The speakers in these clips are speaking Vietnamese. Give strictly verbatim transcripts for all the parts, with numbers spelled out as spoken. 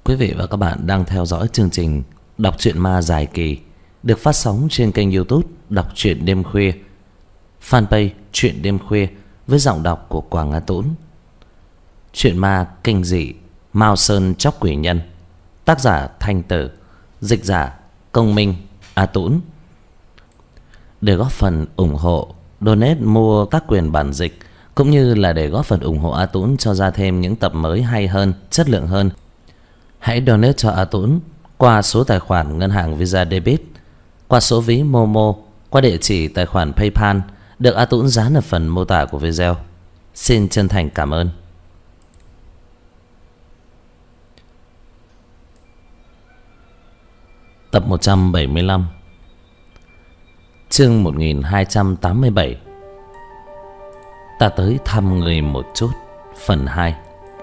Quý vị và các bạn đang theo dõi chương trình Đọc truyện ma dài kỳ được phát sóng trên kênh YouTube Đọc truyện đêm khuya, fanpage Truyện đêm khuya với giọng đọc của Quảng Á Tũng. Truyện ma kinh dị Mao Sơn Chóc Quỷ Nhân, tác giả Thanh Tử, dịch giả Công Minh, A Tũng. Để góp phần ủng hộ, donate mua các quyền bản dịch cũng như là để góp phần ủng hộ A Tũng cho ra thêm những tập mới hay hơn, chất lượng hơn, hãy donate cho A Tũng qua số tài khoản ngân hàng Visa Debit, qua số ví Momo, qua địa chỉ tài khoản PayPal được A Tũng dán ở phần mô tả của video. Xin chân thành cảm ơn. Tập một trăm bảy mươi lăm, chương một nghìn hai trăm tám mươi bảy. Ta tới thăm người một chút, phần hai.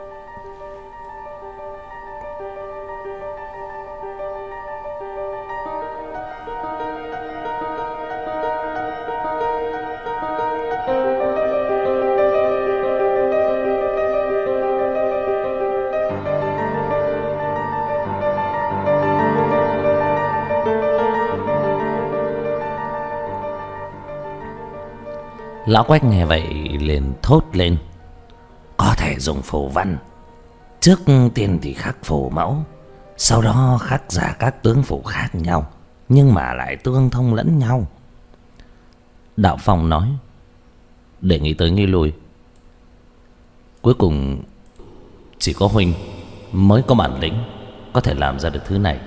Lão Quách nghe vậy liền thốt lên: có thể dùng phù văn. Trước tiên thì khắc phù mẫu, sau đó khắc ra các tướng phù khác nhau, nhưng mà lại tương thông lẫn nhau. Đạo Phong nói: để nghĩ tới nghĩ lui, cuối cùng chỉ có huynh mới có bản lĩnh có thể làm ra được thứ này.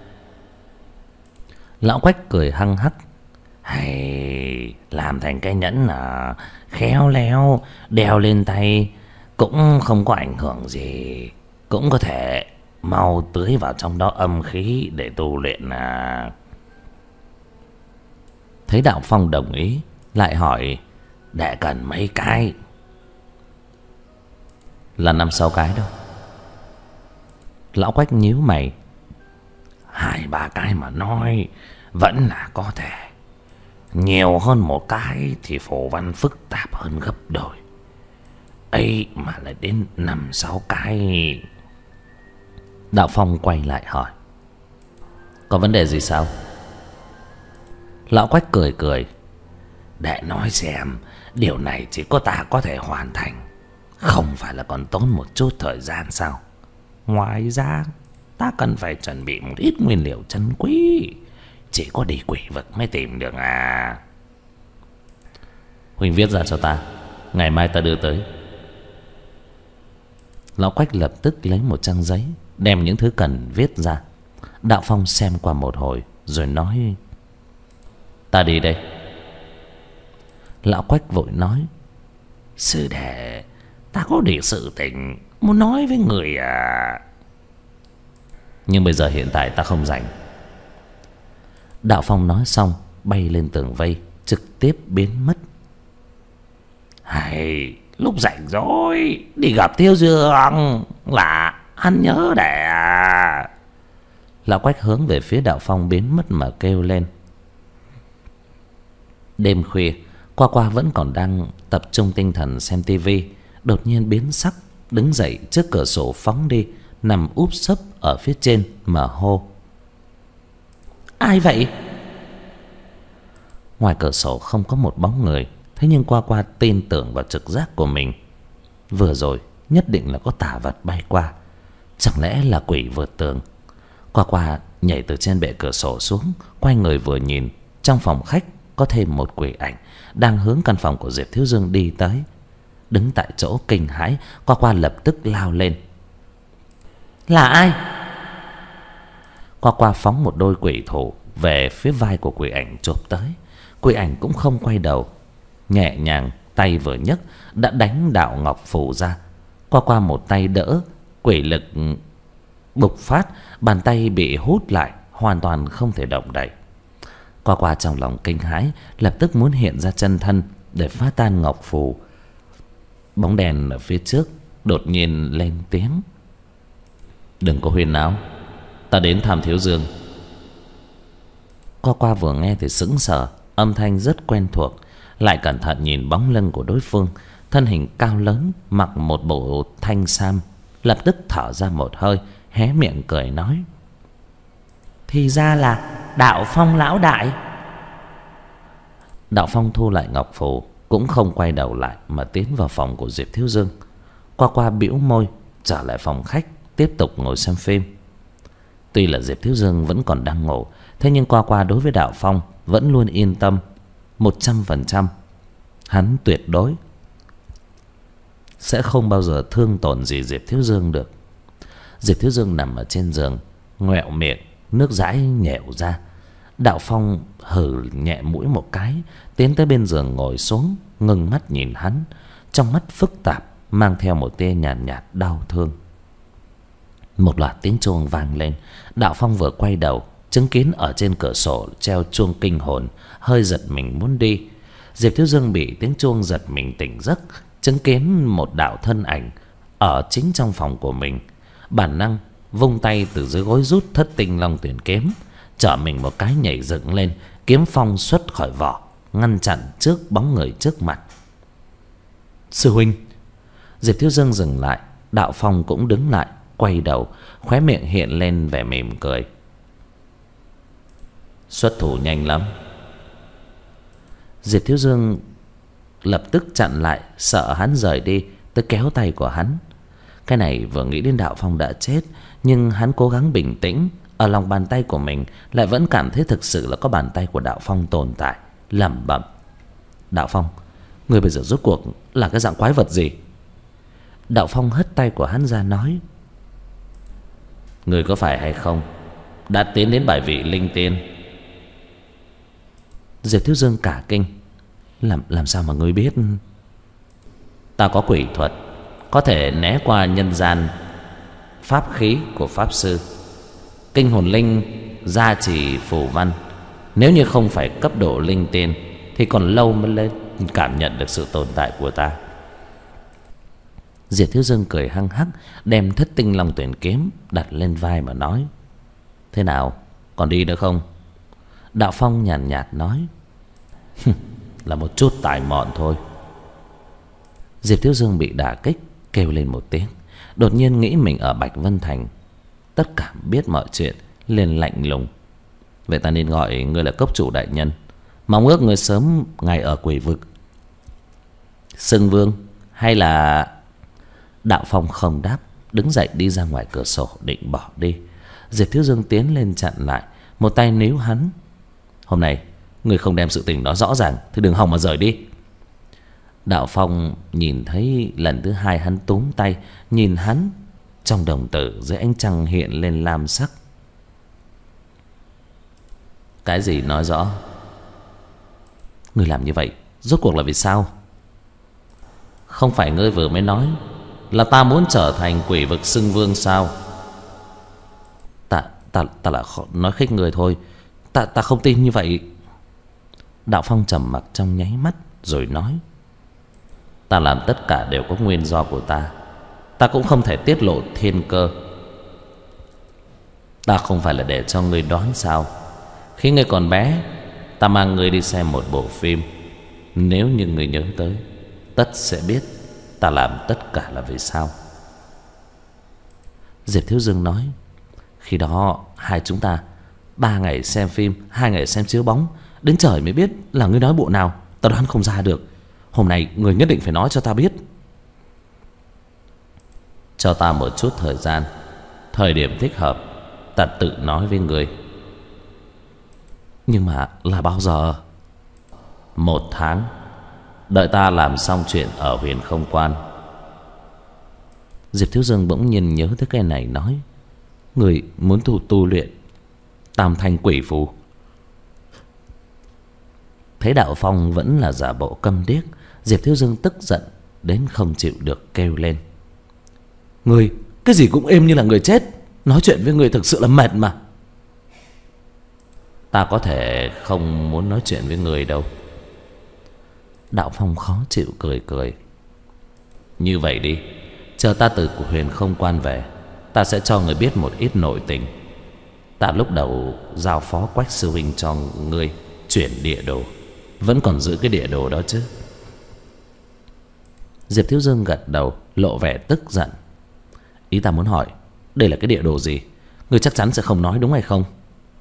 Lão Quách cười hăng hắc: hay làm thành cái nhẫn à, khéo léo đeo lên tay cũng không có ảnh hưởng gì, cũng có thể mau tưới vào trong đó âm khí để tu luyện à. Thấy Đạo Phong đồng ý, lại hỏi: đệ cần mấy cái? Là năm sáu cái đâu. Lão Quách nhíu mày: hai ba cái mà nói vẫn là có thể, nhiều hơn một cái thì phù văn phức tạp hơn gấp đôi, ấy mà lại đến năm sáu cái. Đạo Phong quay lại hỏi: có vấn đề gì sao? Lão Quách cười cười: để nói xem, điều này chỉ có ta có thể hoàn thành, không phải là còn tốn một chút thời gian sao? Ngoài ra ta cần phải chuẩn bị một ít nguyên liệu chân quý, chỉ có đi quỷ vực mới tìm được à. Huynh viết ra cho ta, ngày mai ta đưa tới. Lão Quách lập tức lấy một trang giấy, đem những thứ cần viết ra. Đạo Phong xem qua một hồi rồi nói: ta đi đây. Lão Quách vội nói: sư đệ, ta có điều sự tình muốn nói với người à. Nhưng bây giờ hiện tại ta không rảnh. Đạo Phong nói xong bay lên tường vây, trực tiếp biến mất. Hay lúc rảnh rồi đi gặp Tiêu Dương là hắn nhớ để à. Lão Quách hướng về phía Đạo Phong biến mất mà kêu lên. Đêm khuya, Qua Qua vẫn còn đang tập trung tinh thần xem tivi, đột nhiên biến sắc, đứng dậy trước cửa sổ phóng đi, nằm úp sấp ở phía trên mà hô: ai vậy? Ngoài cửa sổ không có một bóng người, thế nhưng Qua Qua tin tưởng vào trực giác của mình. Vừa rồi nhất định là có tà vật bay qua, chẳng lẽ là quỷ vượt tường? Qua Qua nhảy từ trên bệ cửa sổ xuống, quay người vừa nhìn, trong phòng khách có thêm một quỷ ảnh đang hướng căn phòng của Diệp Thiếu Dương đi tới. Đứng tại chỗ kinh hãi, Qua Qua lập tức lao lên. Là ai? Qua Qua phóng một đôi quỷ thủ về phía vai của quỷ ảnh chộp tới. Quỷ ảnh cũng không quay đầu, nhẹ nhàng tay vừa nhấc đã đánh đạo ngọc phù ra. Qua Qua một tay đỡ, quỷ lực bộc phát, bàn tay bị hút lại, hoàn toàn không thể động đậy. Qua Qua trong lòng kinh hãi, lập tức muốn hiện ra chân thân để phá tan ngọc phù. Bóng đèn ở phía trước đột nhiên lên tiếng: đừng có huyền náo, ta đến thăm Thiếu Dương. Qua Qua vừa nghe thì sững sờ, âm thanh rất quen thuộc, lại cẩn thận nhìn bóng lưng của đối phương, thân hình cao lớn, mặc một bộ thanh sam, lập tức thở ra một hơi, hé miệng cười nói: thì ra là Đạo Phong lão đại. Đạo Phong thu lại ngọc phù, cũng không quay đầu lại mà tiến vào phòng của Diệp Thiếu Dương. Qua Qua bĩu môi trở lại phòng khách, tiếp tục ngồi xem phim. Tuy là Diệp Thiếu Dương vẫn còn đang ngủ, thế nhưng Qua Qua đối với Đạo Phong vẫn luôn yên tâm một trăm phần trăm. Hắn tuyệt đối sẽ không bao giờ thương tổn gì Diệp Thiếu Dương được. Diệp Thiếu Dương nằm ở trên giường, ngoẹo miệng, nước dãi nhẻo ra. Đạo Phong hừ nhẹ mũi một cái, tiến tới bên giường ngồi xuống, ngưng mắt nhìn hắn, trong mắt phức tạp mang theo một tia nhàn nhạt, nhạt đau thương. Một loạt tiếng chuông vang lên. Đạo Phong vừa quay đầu, chứng kiến ở trên cửa sổ treo chuông kinh hồn, hơi giật mình muốn đi. Diệp Thiếu Dương bị tiếng chuông giật mình tỉnh giấc, chứng kiến một đạo thân ảnh ở chính trong phòng của mình. Bản năng vung tay từ dưới gối rút thất tinh long tuyển kiếm, trở mình một cái nhảy dựng lên, kiếm phong xuất khỏi vỏ, ngăn chặn trước bóng người trước mặt. Sư huynh. Diệp Thiếu Dương dừng lại, Đạo Phong cũng đứng lại, quay đầu, khóe miệng hiện lên vẻ mỉm cười. Xuất thủ nhanh lắm. Diệp Thiếu Dương lập tức chặn lại, sợ hắn rời đi, tới kéo tay của hắn. Cái này vừa nghĩ đến Đạo Phong đã chết, nhưng hắn cố gắng bình tĩnh. Ở lòng bàn tay của mình lại vẫn cảm thấy thực sự là có bàn tay của Đạo Phong tồn tại, lẩm bẩm: Đạo Phong, người bây giờ rốt cuộc là cái dạng quái vật gì? Đạo Phong hất tay của hắn ra nói: người có phải hay không đã tiến đến bài vị linh tiên? Diệp Thiếu Dương cả kinh: Làm làm sao mà ngươi biết? Ta có quỷ thuật, có thể né qua nhân gian pháp khí của pháp sư, kinh hồn linh gia trì phù văn. Nếu như không phải cấp độ linh tiên thì còn lâu mới lên cảm nhận được sự tồn tại của ta. Diệp Thiếu Dương cười hăng hắc, đem thất tinh long tuyển kiếm đặt lên vai mà nói: thế nào, còn đi nữa không? Đạo Phong nhàn nhạt, nhạt nói: là một chút tài mọn thôi. Diệp Thiếu Dương bị đả kích, kêu lên một tiếng. Đột nhiên nghĩ mình ở Bạch Vân Thành, tất cả biết mọi chuyện, liền lạnh lùng: vậy ta nên gọi ngươi là cốc chủ đại nhân, mong ước ngươi sớm ngày ở quỷ vực, xưng vương hay là... Đạo Phong không đáp, đứng dậy đi ra ngoài cửa sổ định bỏ đi. Diệp Thiếu Dương tiến lên chặn lại, một tay níu hắn: hôm nay ngươi không đem sự tình đó rõ ràng thì đừng hòng mà rời đi. Đạo Phong nhìn thấy lần thứ hai hắn túm tay, nhìn hắn, trong đồng tử dưới ánh trăng hiện lên lam sắc. Cái gì nói rõ? Ngươi làm như vậy rốt cuộc là vì sao? Không phải ngươi vừa mới nói là ta muốn trở thành quỷ vực xưng vương sao? Ta ta ta là nói khích người thôi, ta ta không tin như vậy. Đạo Phong trầm mặc trong nháy mắt rồi nói: ta làm tất cả đều có nguyên do của ta, ta cũng không thể tiết lộ thiên cơ. Ta không phải là để cho ngươi đoán sao? Khi ngươi còn bé, ta mang ngươi đi xem một bộ phim. Nếu như ngươi nhớ tới, tất sẽ biết ta làm tất cả là vì sao. Diệp Thiếu Dương nói: khi đó hai chúng ta ba ngày xem phim, hai ngày xem chiếu bóng, đến trời mới biết là ngươi nói bộ nào. Ta đoán không ra được. Hôm nay ngươi nhất định phải nói cho ta biết. Cho ta một chút thời gian, thời điểm thích hợp ta tự nói với ngươi. Nhưng mà là bao giờ? Một tháng, đợi ta làm xong chuyện ở Huyền Không Quan. Diệp Thiếu Dương bỗng nhiên nhớ tới cái này, nói: người muốn tu tu luyện tam thanh quỷ phù. Thấy Đạo Phong vẫn là giả bộ câm điếc, Diệp Thiếu Dương tức giận đến không chịu được, kêu lên: người cái gì cũng êm như là người chết, nói chuyện với người thực sự là mệt mà. Ta có thể không muốn nói chuyện với người đâu. Đạo Phong khó chịu cười cười: như vậy đi, chờ ta từ Huyền Không Quan về, ta sẽ cho người biết một ít nội tình. Ta lúc đầu giao phó Quách sư huynh cho ngươi chuyển địa đồ, vẫn còn giữ cái địa đồ đó chứ? Diệp Thiếu Dương gật đầu, lộ vẻ tức giận: ý ta muốn hỏi, Đây là cái địa đồ gì? Ngươi chắc chắn sẽ không nói đúng hay không?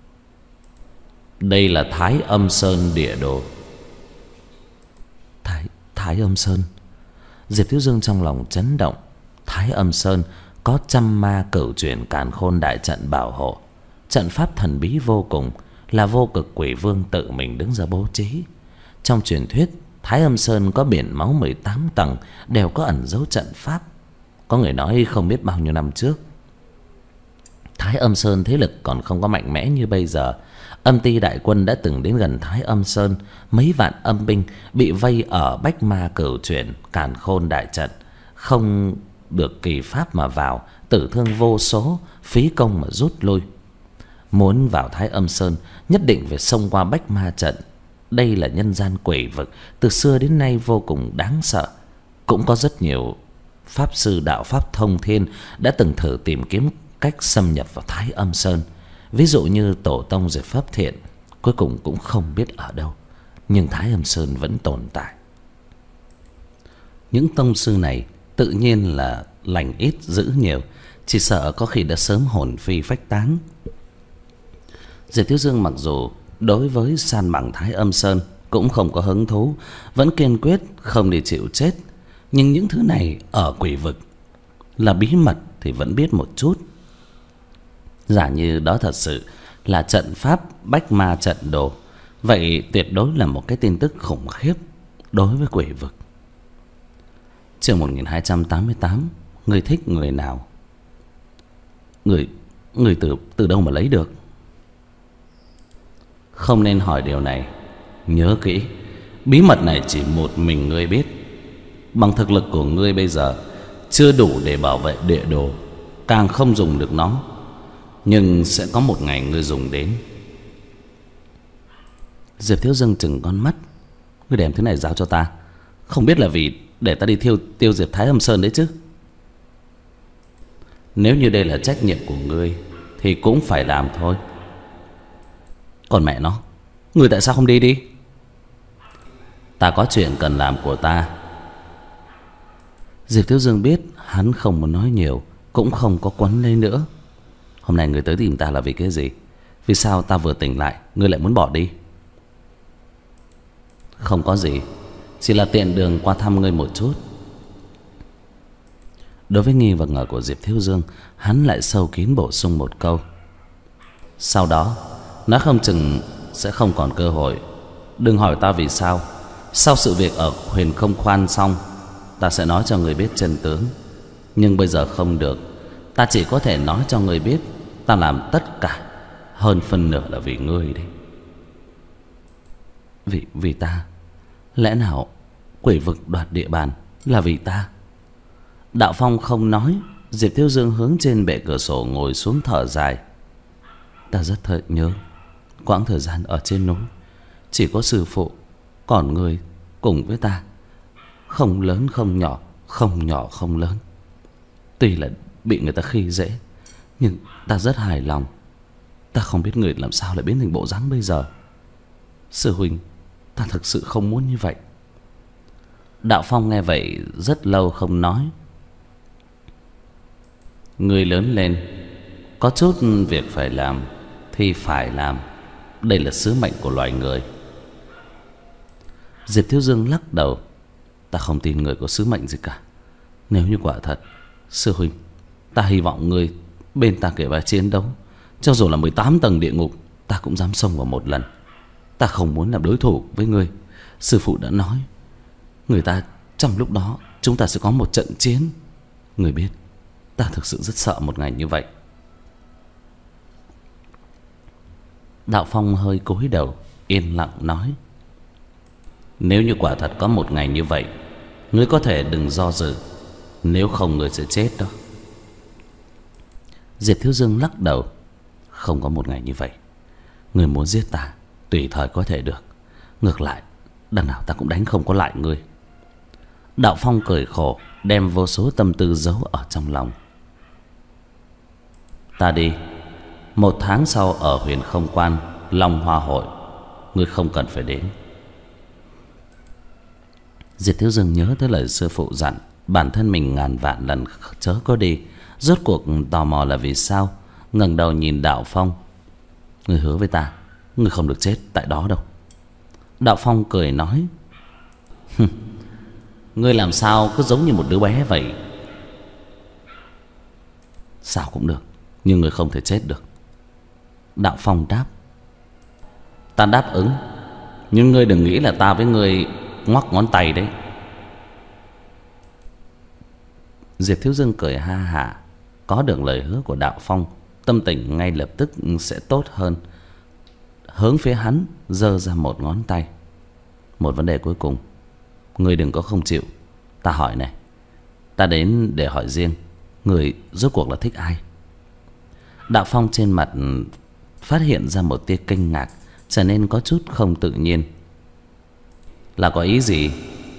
Đây là Thái Âm Sơn địa đồ. Thái, Thái Âm Sơn. Diệp Thiếu Dương trong lòng chấn động. Thái Âm Sơn có trăm ma cửu chuyển càn khôn đại trận bảo hộ. Trận pháp thần bí vô cùng, là Vô Cực Quỷ Vương tự mình đứng ra bố trí. Trong truyền thuyết, Thái Âm Sơn có biển máu mười tám tầng, đều có ẩn dấu trận pháp. Có người nói không biết bao nhiêu năm trước, Thái Âm Sơn thế lực còn không có mạnh mẽ như bây giờ, Âm Ti đại quân đã từng đến gần Thái Âm Sơn. Mấy vạn âm binh bị vây ở Bách Ma Cửu Chuyển càn khôn đại trận, không được kỳ pháp mà vào, tử thương vô số, phí công mà rút lui. Muốn vào Thái Âm Sơn nhất định phải xông qua Bách Ma trận. Đây là nhân gian quỷ vực, từ xưa đến nay vô cùng đáng sợ. Cũng có rất nhiều pháp sư đạo pháp thông thiên đã từng thử tìm kiếm cách xâm nhập vào Thái Âm Sơn. Ví dụ như tổ tông Diệp Pháp Thiện, cuối cùng cũng không biết ở đâu, nhưng Thái Âm Sơn vẫn tồn tại. Những tông sư này tự nhiên là lành ít dữ nhiều, chỉ sợ có khi đã sớm hồn phi phách tán. Diệp Thiếu Dương mặc dù đối với san bằng Thái Âm Sơn cũng không có hứng thú, vẫn kiên quyết không đi chịu chết. Nhưng những thứ này ở quỷ vực là bí mật thì vẫn biết một chút. Giả như đó thật sự là trận pháp Bách Ma trận đồ, vậy tuyệt đối là một cái tin tức khủng khiếp đối với quỷ vực. Chương một nghìn hai trăm tám mươi tám. Người thích người nào? Người Người từ từ đâu mà lấy được? Không nên hỏi điều này. Nhớ kỹ, bí mật này chỉ một mình ngươi biết. Bằng thực lực của ngươi bây giờ chưa đủ để bảo vệ địa đồ, càng không dùng được nó. Nhưng sẽ có một ngày ngươi dùng đến. Diệp Thiếu Dương chừng con mắt. Ngươi đem thứ này giao cho ta, không biết là vì để ta đi thiêu tiêu diệt Thái Âm Sơn đấy chứ? Nếu như đây là trách nhiệm của ngươi thì cũng phải làm thôi. Còn mẹ nó, ngươi tại sao không đi đi? Ta có chuyện cần làm của ta. Diệp Thiếu Dương biết hắn không muốn nói nhiều, cũng không có quấn lấy nữa. Hôm nay ngươi tới tìm ta là vì cái gì? Vì sao ta vừa tỉnh lại ngươi lại muốn bỏ đi? Không có gì, chỉ là tiện đường qua thăm ngươi một chút. Đối với nghi và ngờ của Diệp Thiếu Dương, hắn lại sâu kín bổ sung một câu. Sau đó nó không chừng sẽ không còn cơ hội. Đừng hỏi ta vì sao. Sau sự việc ở Huyền Không Khoan xong, ta sẽ nói cho người biết chân tướng. Nhưng bây giờ không được. Ta chỉ có thể nói cho người biết ta làm tất cả, hơn phân nửa là vì ngươi đấy. Vì, vì ta? Lẽ nào quỷ vực đoạt địa bàn là vì ta? Đạo Phong không nói. Diệp Thiếu Dương hướng trên bệ cửa sổ ngồi xuống thở dài. Ta rất thật nhớ quãng thời gian ở trên núi, chỉ có sư phụ, còn ngươi cùng với ta. Không lớn không nhỏ, không nhỏ không lớn. Tuy là bị người ta khi dễ, nhưng ta rất hài lòng. Ta không biết người làm sao lại biến thành bộ dáng bây giờ. Sư huynh, ta thực sự không muốn như vậy. Đạo Phong nghe vậy rất lâu không nói. Người lớn lên, có chút việc phải làm thì phải làm. Đây là sứ mệnh của loài người. Diệp Thiếu Dương lắc đầu. Ta không tin người có sứ mệnh gì cả. Nếu như quả thật, sư huynh, ta hy vọng người bên ta kể vai chiến đấu. Cho dù là mười tám tầng địa ngục, ta cũng dám xông vào một lần. Ta không muốn làm đối thủ với ngươi. Sư phụ đã nói, người ta trong lúc đó chúng ta sẽ có một trận chiến. Người biết, ta thực sự rất sợ một ngày như vậy. Đạo Phong hơi cúi đầu, yên lặng nói. Nếu như quả thật có một ngày như vậy, ngươi có thể đừng do dự. Nếu không ngươi sẽ chết đó. Diệp Thiếu Dương lắc đầu. Không có một ngày như vậy. Ngươi muốn giết ta tùy thời có thể được. Ngược lại, đằng nào ta cũng đánh không có lại ngươi. Đạo Phong cười khổ, đem vô số tâm tư giấu ở trong lòng. Ta đi. Một tháng sau ở Huyền Không Quan, Long Hoa Hội, ngươi không cần phải đến. Diệp Thiếu Dương nhớ tới lời sư phụ dặn, bản thân mình ngàn vạn lần chớ có đi. Rốt cuộc tò mò là vì sao, ngẩng đầu nhìn Đạo Phong. Ngươi hứa với ta, ngươi không được chết tại đó đâu. Đạo Phong cười nói, ngươi làm sao cứ giống như một đứa bé vậy. Sao cũng được, nhưng ngươi không thể chết được. Đạo Phong đáp. Ta đáp ứng, nhưng ngươi đừng nghĩ là ta với ngươi ngoắc ngón tay đấy. Diệp Thiếu Dương cười ha hả. Có được lời hứa của Đạo Phong, tâm tình ngay lập tức sẽ tốt hơn. Hướng phía hắn giơ ra một ngón tay. Một vấn đề cuối cùng, ngươi đừng có không chịu. Ta hỏi này, ta đến để hỏi riêng, ngươi rốt cuộc là thích ai? Đạo Phong trên mặt phát hiện ra một tia kinh ngạc, trở nên có chút không tự nhiên. Là có ý gì?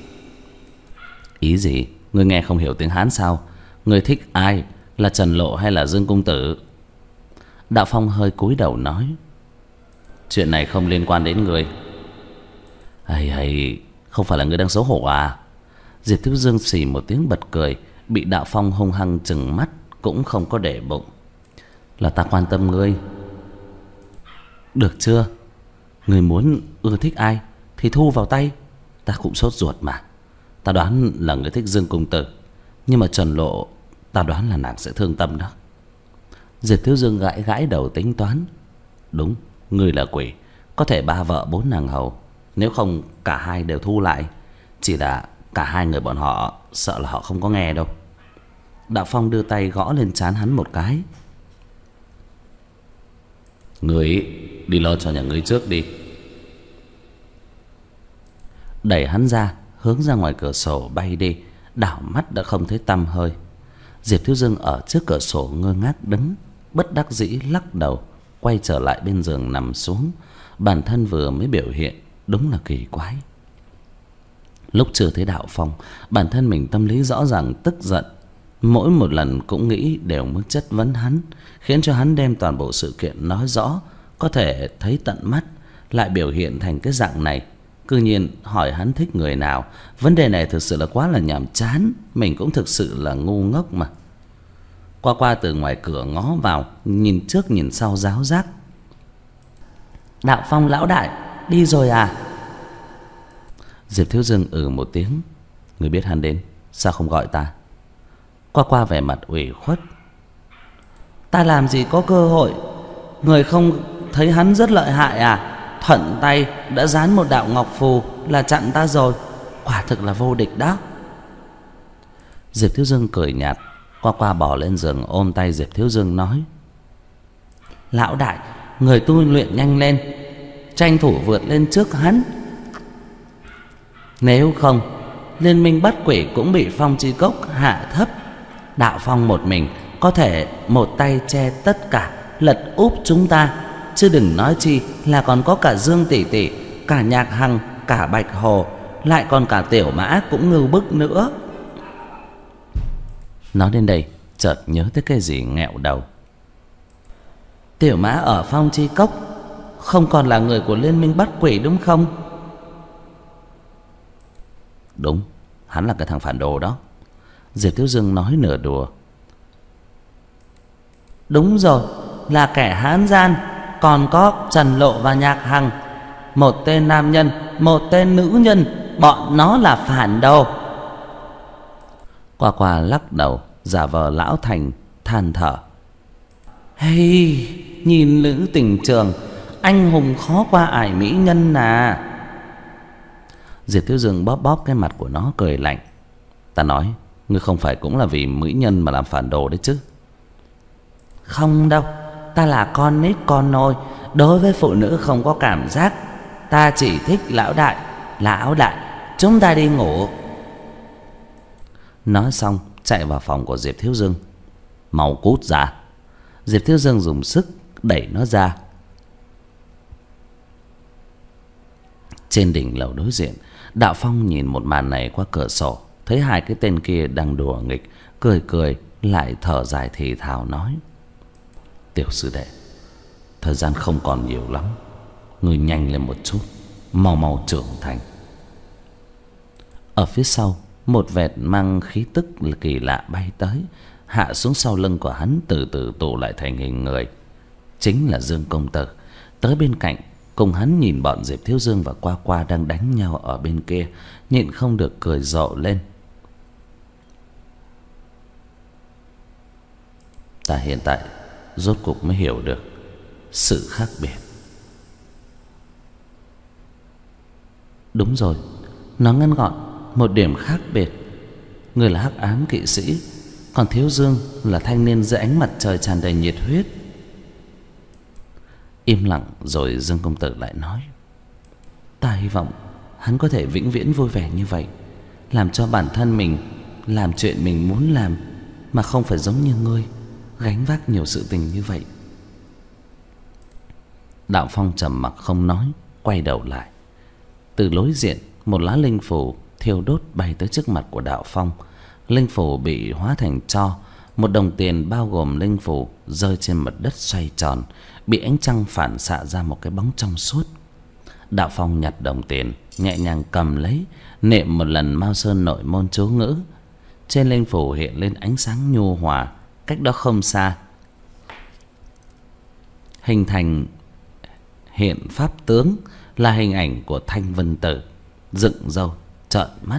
Ý gì? Ngươi nghe không hiểu tiếng Hán sao? Ngươi thích ai? Là Trần Lộ hay là Dương Công Tử? Đạo Phong hơi cúi đầu nói, chuyện này không liên quan đến ngươi. Hay hay, không phải là ngươi đang xấu hổ à? Diệp Thiếu Dương xì một tiếng bật cười, bị Đạo Phong hung hăng trừng mắt, cũng không có để bụng. Là ta quan tâm ngươi. Được chưa? Ngươi muốn ưa thích ai thì thu vào tay. Ta cũng sốt ruột mà. Ta đoán là ngươi thích Dương Công Tử, nhưng mà Trần Lộ, ta đoán là nàng sẽ thương tâm đó. Diệp Thiếu Dương gãi gãi đầu tính toán. Đúng, ngươi là quỷ, có thể ba vợ bốn nàng hầu. Nếu không cả hai đều thu lại. Chỉ là cả hai người bọn họ sợ là họ không có nghe đâu. Đạo Phong đưa tay gõ lên trán hắn một cái. Ngươi đi lo cho nhà ngươi trước đi. Đẩy hắn ra, hướng ra ngoài cửa sổ bay đi. Đảo mắt đã không thấy tăm hơi. Diệp Thiếu Dương ở trước cửa sổ ngơ ngác đứng, bất đắc dĩ lắc đầu, quay trở lại bên giường nằm xuống. Bản thân vừa mới biểu hiện đúng là kỳ quái. Lúc chưa thấy Đạo Phong, bản thân mình tâm lý rõ ràng tức giận. Mỗi một lần cũng nghĩ đều muốn chất vấn hắn, khiến cho hắn đem toàn bộ sự kiện nói rõ, có thể thấy tận mắt, lại biểu hiện thành cái dạng này. Cư nhiên hỏi hắn thích người nào. Vấn đề này thực sự là quá là nhàm chán. Mình cũng thực sự là ngu ngốc mà. Qua qua từ ngoài cửa ngó vào, nhìn trước nhìn sau ráo rác. Đạo Phong lão đại, đi rồi à? Diệp Thiếu Dương ừ một tiếng. Người biết hắn đến, sao không gọi ta? Qua qua vẻ mặt ủy khuất. Ta làm gì có cơ hội. Người không thấy hắn rất lợi hại à? Thuận tay đã dán một đạo ngọc phù là chặn ta rồi. Quả thực là vô địch đó. Diệp Thiếu Dương cười nhạt. Qua qua bỏ lên giường ôm tay Diệp Thiếu Dương nói, lão đại, người tu luyện nhanh lên, tranh thủ vượt lên trước hắn. Nếu không, liên minh bắt quỷ cũng bị Phong Chi Cốc hạ thấp. Đạo Phong một mình có thể một tay che tất cả, lật úp chúng ta. Chứ đừng nói chi là còn có cả Dương tỷ tỷ, cả Nhạc Hằng, cả Bạch Hồ, lại còn cả Tiểu Mã cũng ngưu bức nữa. Nói đến đây chợt nhớ tới cái gì nghẹo đầu. Tiểu Mã ở Phong Chi Cốc không còn là người của liên minh bắt quỷ đúng không? Đúng, hắn là cái thằng phản đồ đó. Diệp Thiếu Dương nói nửa đùa. Đúng rồi, là kẻ hán gian. Còn có Trần Lộ và Nhạc Hằng, một tên nam nhân, một tên nữ nhân, bọn nó là phản đồ. Qua qua lắc đầu, giả vờ lão thành, than thở. Hey, nhìn nữ tình trường, anh hùng khó qua ải mỹ nhân à. Diệp Thiếu Dương bóp bóp cái mặt của nó cười lạnh. Ta nói, ngươi không phải cũng là vì mỹ nhân mà làm phản đồ đấy chứ? Không đâu, ta là con nít con nôi, đối với phụ nữ không có cảm giác. Ta chỉ thích lão đại. Lão đại, chúng ta đi ngủ. Nói xong chạy vào phòng của Diệp Thiếu Dương. Mau cút ra. Diệp Thiếu Dương dùng sức đẩy nó ra. Trên đỉnh lầu đối diện, Đạo Phong nhìn một màn này qua cửa sổ, thấy hai cái tên kia đang đùa nghịch, cười cười lại thở dài thì thào nói, tiểu sư đệ, thời gian không còn nhiều lắm, ngươi nhanh lên một chút, mau mau trưởng thành. Ở phía sau, một vệt mang khí tức kỳ lạ bay tới. hạ xuống sau lưng của hắn, từ từ tụ lại thành hình người. Chính là Dương công tử. Tới bên cạnh cùng hắn nhìn bọn Diệp Thiếu Dương và Qua Qua đang đánh nhau ở bên kia, nhịn không được cười rộ lên. Ta hiện tại rốt cuộc mới hiểu được sự khác biệt. Đúng rồi, nói ngắn gọn, một điểm khác biệt. Người là hắc ám kỵ sĩ, còn Thiếu Dương là thanh niên dưới ánh mặt trời tràn đầy nhiệt huyết. Im lặng rồi Dương công tử lại nói: Ta hy vọng hắn có thể vĩnh viễn vui vẻ như vậy, làm cho bản thân mình làm chuyện mình muốn làm, mà không phải giống như ngươi gánh vác nhiều sự tình như vậy. Đạo Phong trầm mặc không nói, quay đầu lại. Từ lối diện, một lá linh phù thiêu đốt bay tới trước mặt của Đạo Phong. Linh phù bị hóa thành tro. Một đồng tiền bao gồm linh phù rơi trên mặt đất xoay tròn, bị ánh trăng phản xạ ra một cái bóng trong suốt. Đạo Phong nhặt đồng tiền, nhẹ nhàng cầm lấy, niệm một lần Mao Sơn nội môn chú ngữ. Trên linh phù hiện lên ánh sáng nhu hòa. Cách đó không xa hình thành hiện pháp tướng, là hình ảnh của Thanh Vân Tử dựng râu trợn mắt.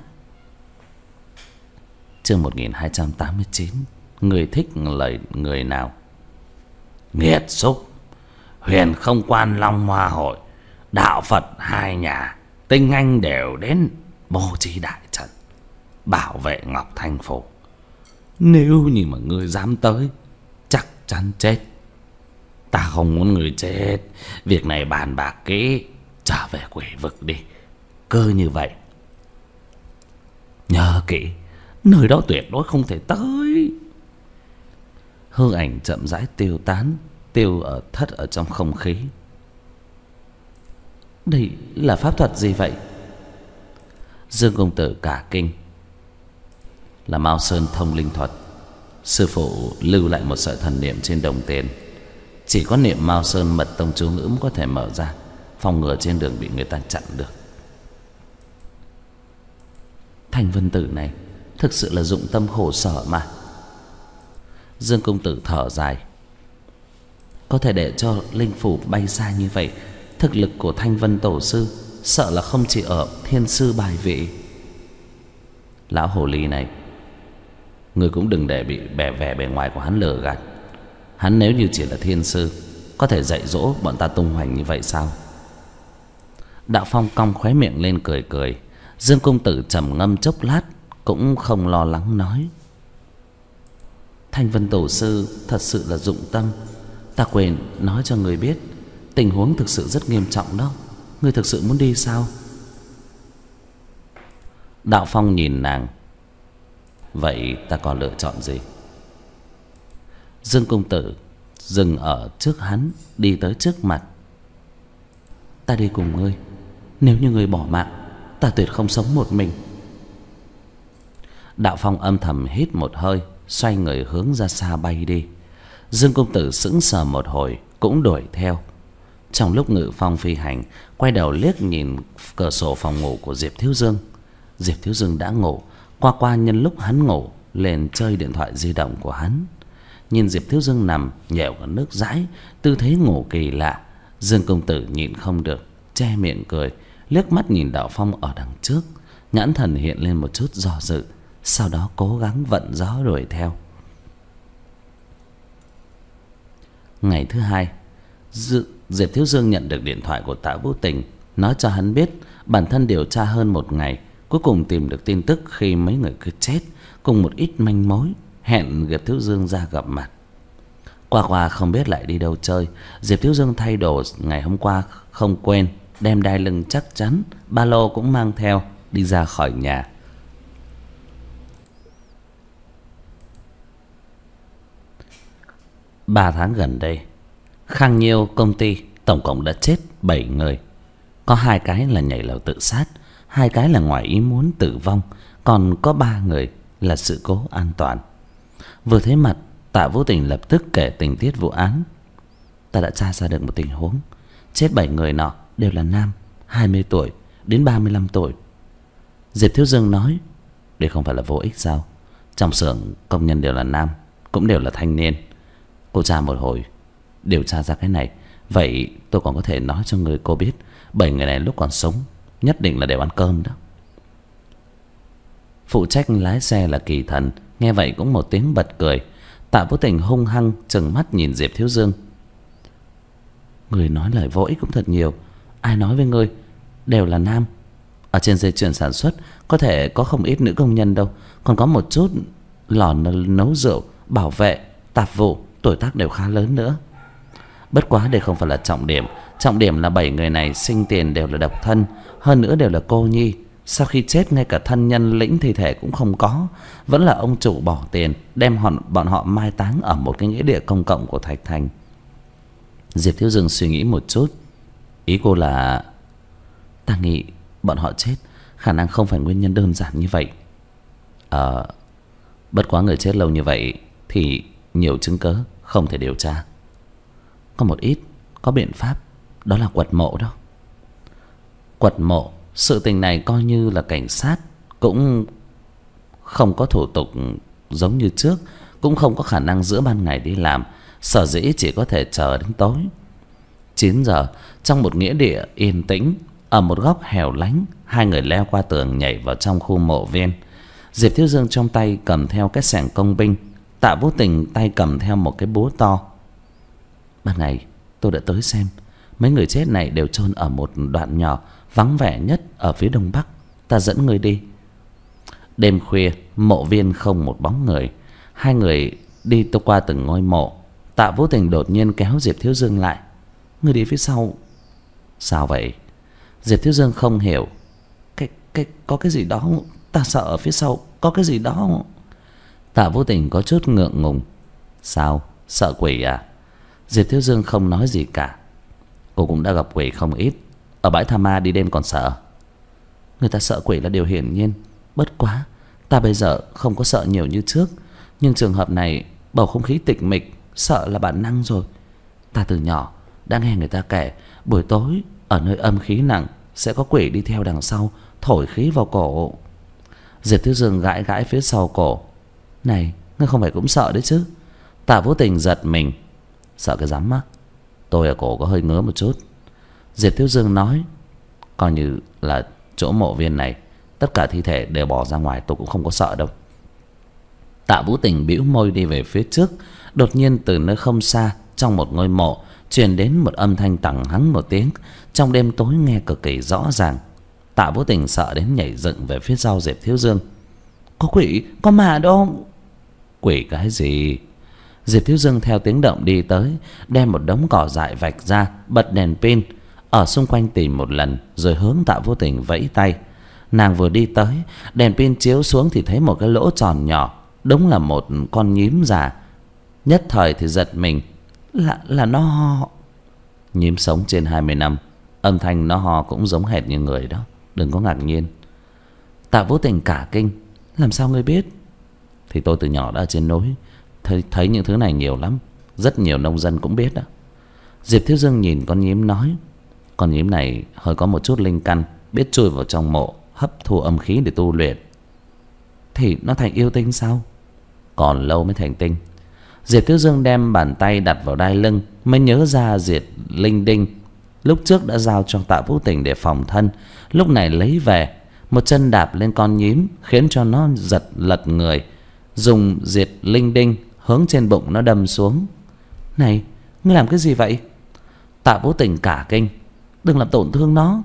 Chương một nghìn hai trăm tám mươi chín. Người thích lời người nào? Nghiệt xúc! Huyền Không Quan Long Hoa Hội, đạo Phật hai nhà tinh anh đều đến bố trí đại trận bảo vệ Ngọc Thanh Phủ. Nếu như mà ngươi dám tới, chắc chắn chết. Ta không muốn người chết. Việc này bàn bạc kỹ, trở về quỷ vực đi. Cơ như vậy, nhớ kỹ, nơi đó tuyệt đối không thể tới. Hư ảnh chậm rãi tiêu tán, tiêu ở thất ở trong không khí. Đây là pháp thuật gì vậy? Dương công tử cả kinh. Là Mao Sơn thông linh thuật. Sư phụ lưu lại một sợi thần niệm trên đồng tiền. Chỉ có niệm Mao Sơn mật tông chú ngữ mới có thể mở ra, phòng ngừa trên đường bị người ta chặn được. Thành Vân Tử này thực sự là dụng tâm khổ sở mà. Dương công tử thở dài. Có thể để cho linh phủ bay xa như vậy, thực lực của Thanh Vân tổ sư sợ là không chỉ ở thiên sư bài vị. Lão hồ ly này, ngươi cũng đừng để bị bẻ vẻ bề ngoài của hắn lừa gạt. Hắn nếu như chỉ là thiên sư, có thể dạy dỗ bọn ta tung hoành như vậy sao? Đạo Phong cong khóe miệng lên cười cười. Dương công tử trầm ngâm chốc lát, cũng không lo lắng nói: Thanh Vân tổ sư thật sự là dụng tâm. Ta quên nói cho người biết, tình huống thực sự rất nghiêm trọng đó. Ngươi thực sự muốn đi sao? Đạo Phong nhìn nàng. Vậy ta còn lựa chọn gì? Dương công tử dừng ở trước hắn, đi tới trước mặt. Ta đi cùng ngươi. Nếu như ngươi bỏ mạng, ta tuyệt không sống một mình. Đạo Phong âm thầm hít một hơi, xoay người hướng ra xa bay đi. Dương công tử sững sờ một hồi, cũng đuổi theo. Trong lúc ngự phong phi hành, quay đầu liếc nhìn cửa sổ phòng ngủ của Diệp Thiếu Dương. Diệp Thiếu Dương đã ngủ. Qua Qua nhân lúc hắn ngủ lên chơi điện thoại di động của hắn. Nhìn Diệp Thiếu Dương nằm nhèo cả nước dãi, tư thế ngủ kỳ lạ. Dương công tử nhịn không được, che miệng cười, liếc mắt nhìn Đạo Phong ở đằng trước. Nhãn thần hiện lên một chút do dự, sau đó cố gắng vận gió đuổi theo. Ngày thứ hai, Diệp Thiếu Dương nhận được điện thoại của Tạ Vũ Tình, nói cho hắn biết bản thân điều tra hơn một ngày, cuối cùng tìm được tin tức khi mấy người cứ chết, cùng một ít manh mối, hẹn Diệp Thiếu Dương ra gặp mặt. Qua Qua không biết lại đi đâu chơi. Diệp Thiếu Dương thay đồ ngày hôm qua không quên, đem đai lưng chắc chắn, ba lô cũng mang theo, đi ra khỏi nhà. Ba tháng gần đây, Khang Nhiêu công ty tổng cộng đã chết bảy người. Có hai cái là nhảy lầu tự sát, hai cái là ngoài ý muốn tử vong, còn có ba người là sự cố an toàn. Vừa thấy mặt, Tạ Vũ Tình lập tức kể tình tiết vụ án. Ta đã tra ra được một tình huống, chết bảy người nọ đều là nam, hai mươi tuổi đến ba mươi lăm tuổi. Diệp Thiếu Dương nói: đây không phải là vô ích sao? Trong xưởng công nhân đều là nam, cũng đều là thanh niên. Cô tra một hồi, điều tra ra cái này. Vậy tôi còn có thể nói cho người cô biết, bảy người này lúc còn sống nhất định là đều ăn cơm đó. Phụ trách lái xe là Kỳ Thần, nghe vậy cũng một tiếng bật cười. Tạ Vũ Tình hung hăng trừng mắt nhìn Diệp Thiếu Dương. Người nói lời vô ích cũng thật nhiều. Ai nói với ngươi đều là nam. Ở trên dây chuyền sản xuất có thể có không ít nữ công nhân đâu, còn có một chút lò nấu rượu, bảo vệ, tạp vụ, tuổi tác đều khá lớn nữa. Bất quá đây không phải là trọng điểm. Trọng điểm là bảy người này sinh tiền đều là độc thân, hơn nữa đều là cô nhi. Sau khi chết ngay cả thân nhân lĩnh thi thể cũng không có. Vẫn là ông chủ bỏ tiền đem họ, bọn họ mai táng ở một cái nghĩa địa công cộng của Thạch Thành. Diệp Thiếu Dương suy nghĩ một chút. Ý cô là ta nghĩ bọn họ chết khả năng không phải nguyên nhân đơn giản như vậy. Ờ Bất quá người chết lâu như vậy thì nhiều chứng cớ không thể điều tra. Có một ít có biện pháp, đó là quật mộ đó. Quật mộ, sự tình này coi như là cảnh sát cũng không có thủ tục giống như trước, cũng không có khả năng giữa ban ngày đi làm, sở dĩ chỉ có thể chờ đến tối. Chín giờ, trong một nghĩa địa yên tĩnh, ở một góc hẻo lánh, hai người leo qua tường nhảy vào trong khu mộ viên. Diệp Thiếu Dương trong tay cầm theo cái xẻng công binh, Tạ Vũ Tình tay cầm theo một cái búa to. Ban ngày tôi đã tới xem, mấy người chết này đều chôn ở một đoạn nhỏ vắng vẻ nhất ở phía đông bắc. Ta dẫn người đi. Đêm khuya, mộ viên không một bóng người. Hai người đi tô qua từng ngôi mộ. Tạ Vũ Tình đột nhiên kéo Diệp Thiếu Dương lại. Người đi phía sau. Sao vậy? Diệp Thiếu Dương không hiểu. Cái, cái, có cái gì đó. Ta sợ ở phía sau có cái gì đó. Tạ Vũ Tình có chút ngượng ngùng. Sao? Sợ quỷ à? Diệp Thiếu Dương không nói gì cả. Cô cũng đã gặp quỷ không ít. Ở bãi tha ma đi đêm còn sợ. Người ta sợ quỷ là điều hiển nhiên. Bất quá ta bây giờ không có sợ nhiều như trước. Nhưng trường hợp này bầu không khí tịch mịch, sợ là bản năng rồi. Ta từ nhỏ đã nghe người ta kể buổi tối ở nơi âm khí nặng sẽ có quỷ đi theo đằng sau thổi khí vào cổ. Diệp Thiếu Dương gãi gãi phía sau cổ. Này, ngươi không phải cũng sợ đấy chứ? Tạ Vũ Tình giật mình. Sợ cái rắm á? Tôi ở cổ có hơi ngứa một chút. Diệp Thiếu Dương nói. Coi như là chỗ mộ viên này tất cả thi thể đều bỏ ra ngoài, tôi cũng không có sợ đâu. Tạ Vũ Tình bĩu môi đi về phía trước. Đột nhiên từ nơi không xa, trong một ngôi mộ truyền đến một âm thanh tằng hắng một tiếng, trong đêm tối nghe cực kỳ rõ ràng. Tạ Vũ Tình sợ đến nhảy dựng về phía sau Diệp Thiếu Dương. Có quỷ, có ma đâu. Quỷ cái gì? Diệp Thiếu Dương theo tiếng động đi tới, đem một đống cỏ dại vạch ra, bật đèn pin ở xung quanh tìm một lần, rồi hướng Tạ Vũ Tình vẫy tay. Nàng vừa đi tới, đèn pin chiếu xuống thì thấy một cái lỗ tròn nhỏ, đúng là một con nhím già. Nhất thời thì giật mình. Là, là nó ho. Nhím sống trên hai mươi năm, âm thanh nó ho cũng giống hệt như người đó, đừng có ngạc nhiên. Tạ Vũ Tình cả kinh. Làm sao ngươi biết? Thì tôi từ nhỏ đã ở trên núi, thấy, thấy những thứ này nhiều lắm. Rất nhiều nông dân cũng biết đó. Diệp Thiếu Dương nhìn con nhím nói. Con nhím này hơi có một chút linh căn, biết chui vào trong mộ hấp thu âm khí để tu luyện. Thì nó thành yêu tinh sao? Còn lâu mới thành tinh. Diệp Thiếu Dương đem bàn tay đặt vào đai lưng, mới nhớ ra Diệt Linh Đinh lúc trước đã giao cho Tạ Vũ Tình để phòng thân, lúc này lấy về, một chân đạp lên con nhím khiến cho nó giật lật người, dùng Diệt Linh Đinh hướng trên bụng nó đâm xuống. Này, ngươi làm cái gì vậy? Tạ Vũ Tình cả kinh. Đừng làm tổn thương nó.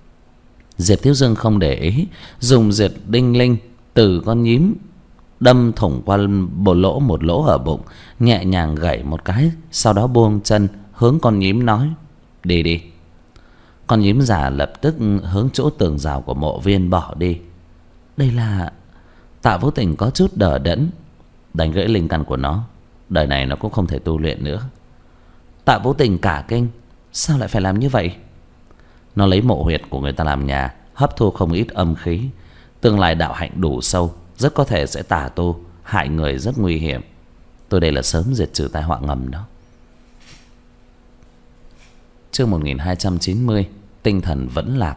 Diệp Thiếu Dương không để ý, dùng Diệt Đinh Linh từ con nhím đâm thủng qua bộ lỗ một lỗ ở bụng, nhẹ nhàng gẩy một cái, sau đó buông chân hướng con nhím nói. Đi đi. Con nhím già lập tức hướng chỗ tường rào của mộ viên bỏ đi. Đây là... Tạ Vũ Tình có chút đờ đẫn. Đánh gãy linh căn của nó, đời này nó cũng không thể tu luyện nữa. Tạ Vũ Tình cả kinh. Sao lại phải làm như vậy? Nó lấy mộ huyệt của người ta làm nhà, hấp thu không ít âm khí. Tương lai đạo hạnh đủ sâu, rất có thể sẽ tà tu, hại người rất nguy hiểm. Tôi đây là sớm diệt trừ tai họa ngầm đó. Chương một nghìn hai trăm chín mươi. Tinh thần vẫn lạc.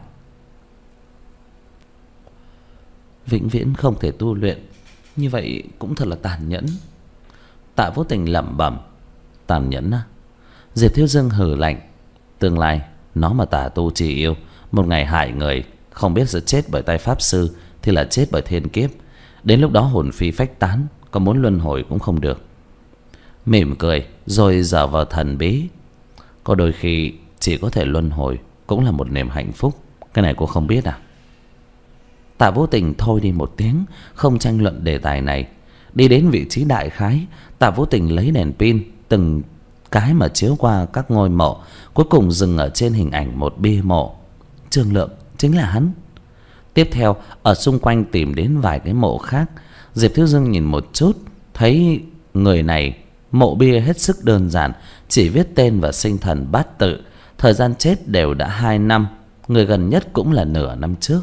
Vĩnh viễn không thể tu luyện, như vậy cũng thật là tàn nhẫn. Tạ Vũ Tình lẩm bẩm. Tàn nhẫn á. Diệp Thiếu Dương hừ lạnh. Tương lai nó mà tà tu chỉ yêu, một ngày hại người, không biết sẽ chết bởi tay pháp sư thì là chết bởi thiên kiếp. Đến lúc đó hồn phi phách tán, có muốn luân hồi cũng không được. Mỉm cười rồi giở vào thần bí. Có đôi khi chỉ có thể luân hồi cũng là một niềm hạnh phúc. Cái này cô không biết à? Tạ Vũ Tình thôi đi một tiếng, không tranh luận đề tài này. Đi đến vị trí đại khái, Tạ Vũ Tình lấy đèn pin từng cái mà chiếu qua các ngôi mộ, cuối cùng dừng ở trên hình ảnh một bia mộ. Trương Lượng chính là hắn. Tiếp theo ở xung quanh tìm đến vài cái mộ khác. Diệp Thiếu Dương nhìn một chút, thấy người này mộ bia hết sức đơn giản, chỉ viết tên và sinh thần bát tự. Thời gian chết đều đã hai năm, người gần nhất cũng là nửa năm trước.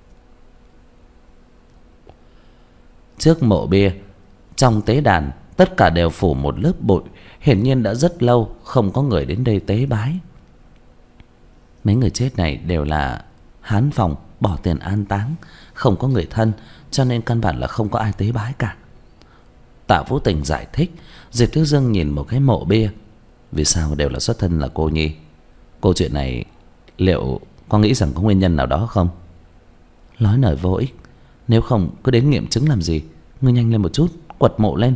Trước mộ bia, trong tế đàn, tất cả đều phủ một lớp bụi. Hiển nhiên đã rất lâu không có người đến đây tế bái. Mấy người chết này đều là hán phòng bỏ tiền an táng, không có người thân, cho nên căn bản là không có ai tế bái cả. Tạ Vũ Tình giải thích. Diệp Thiếu Dương nhìn một cái mộ bia. Vì sao đều là xuất thân là cô nhi? Câu chuyện này liệu có nghĩ rằng có nguyên nhân nào đó không? Nói lời vô ích, nếu không cứ đến nghiệm chứng làm gì. Ngươi nhanh lên một chút, quật mộ lên.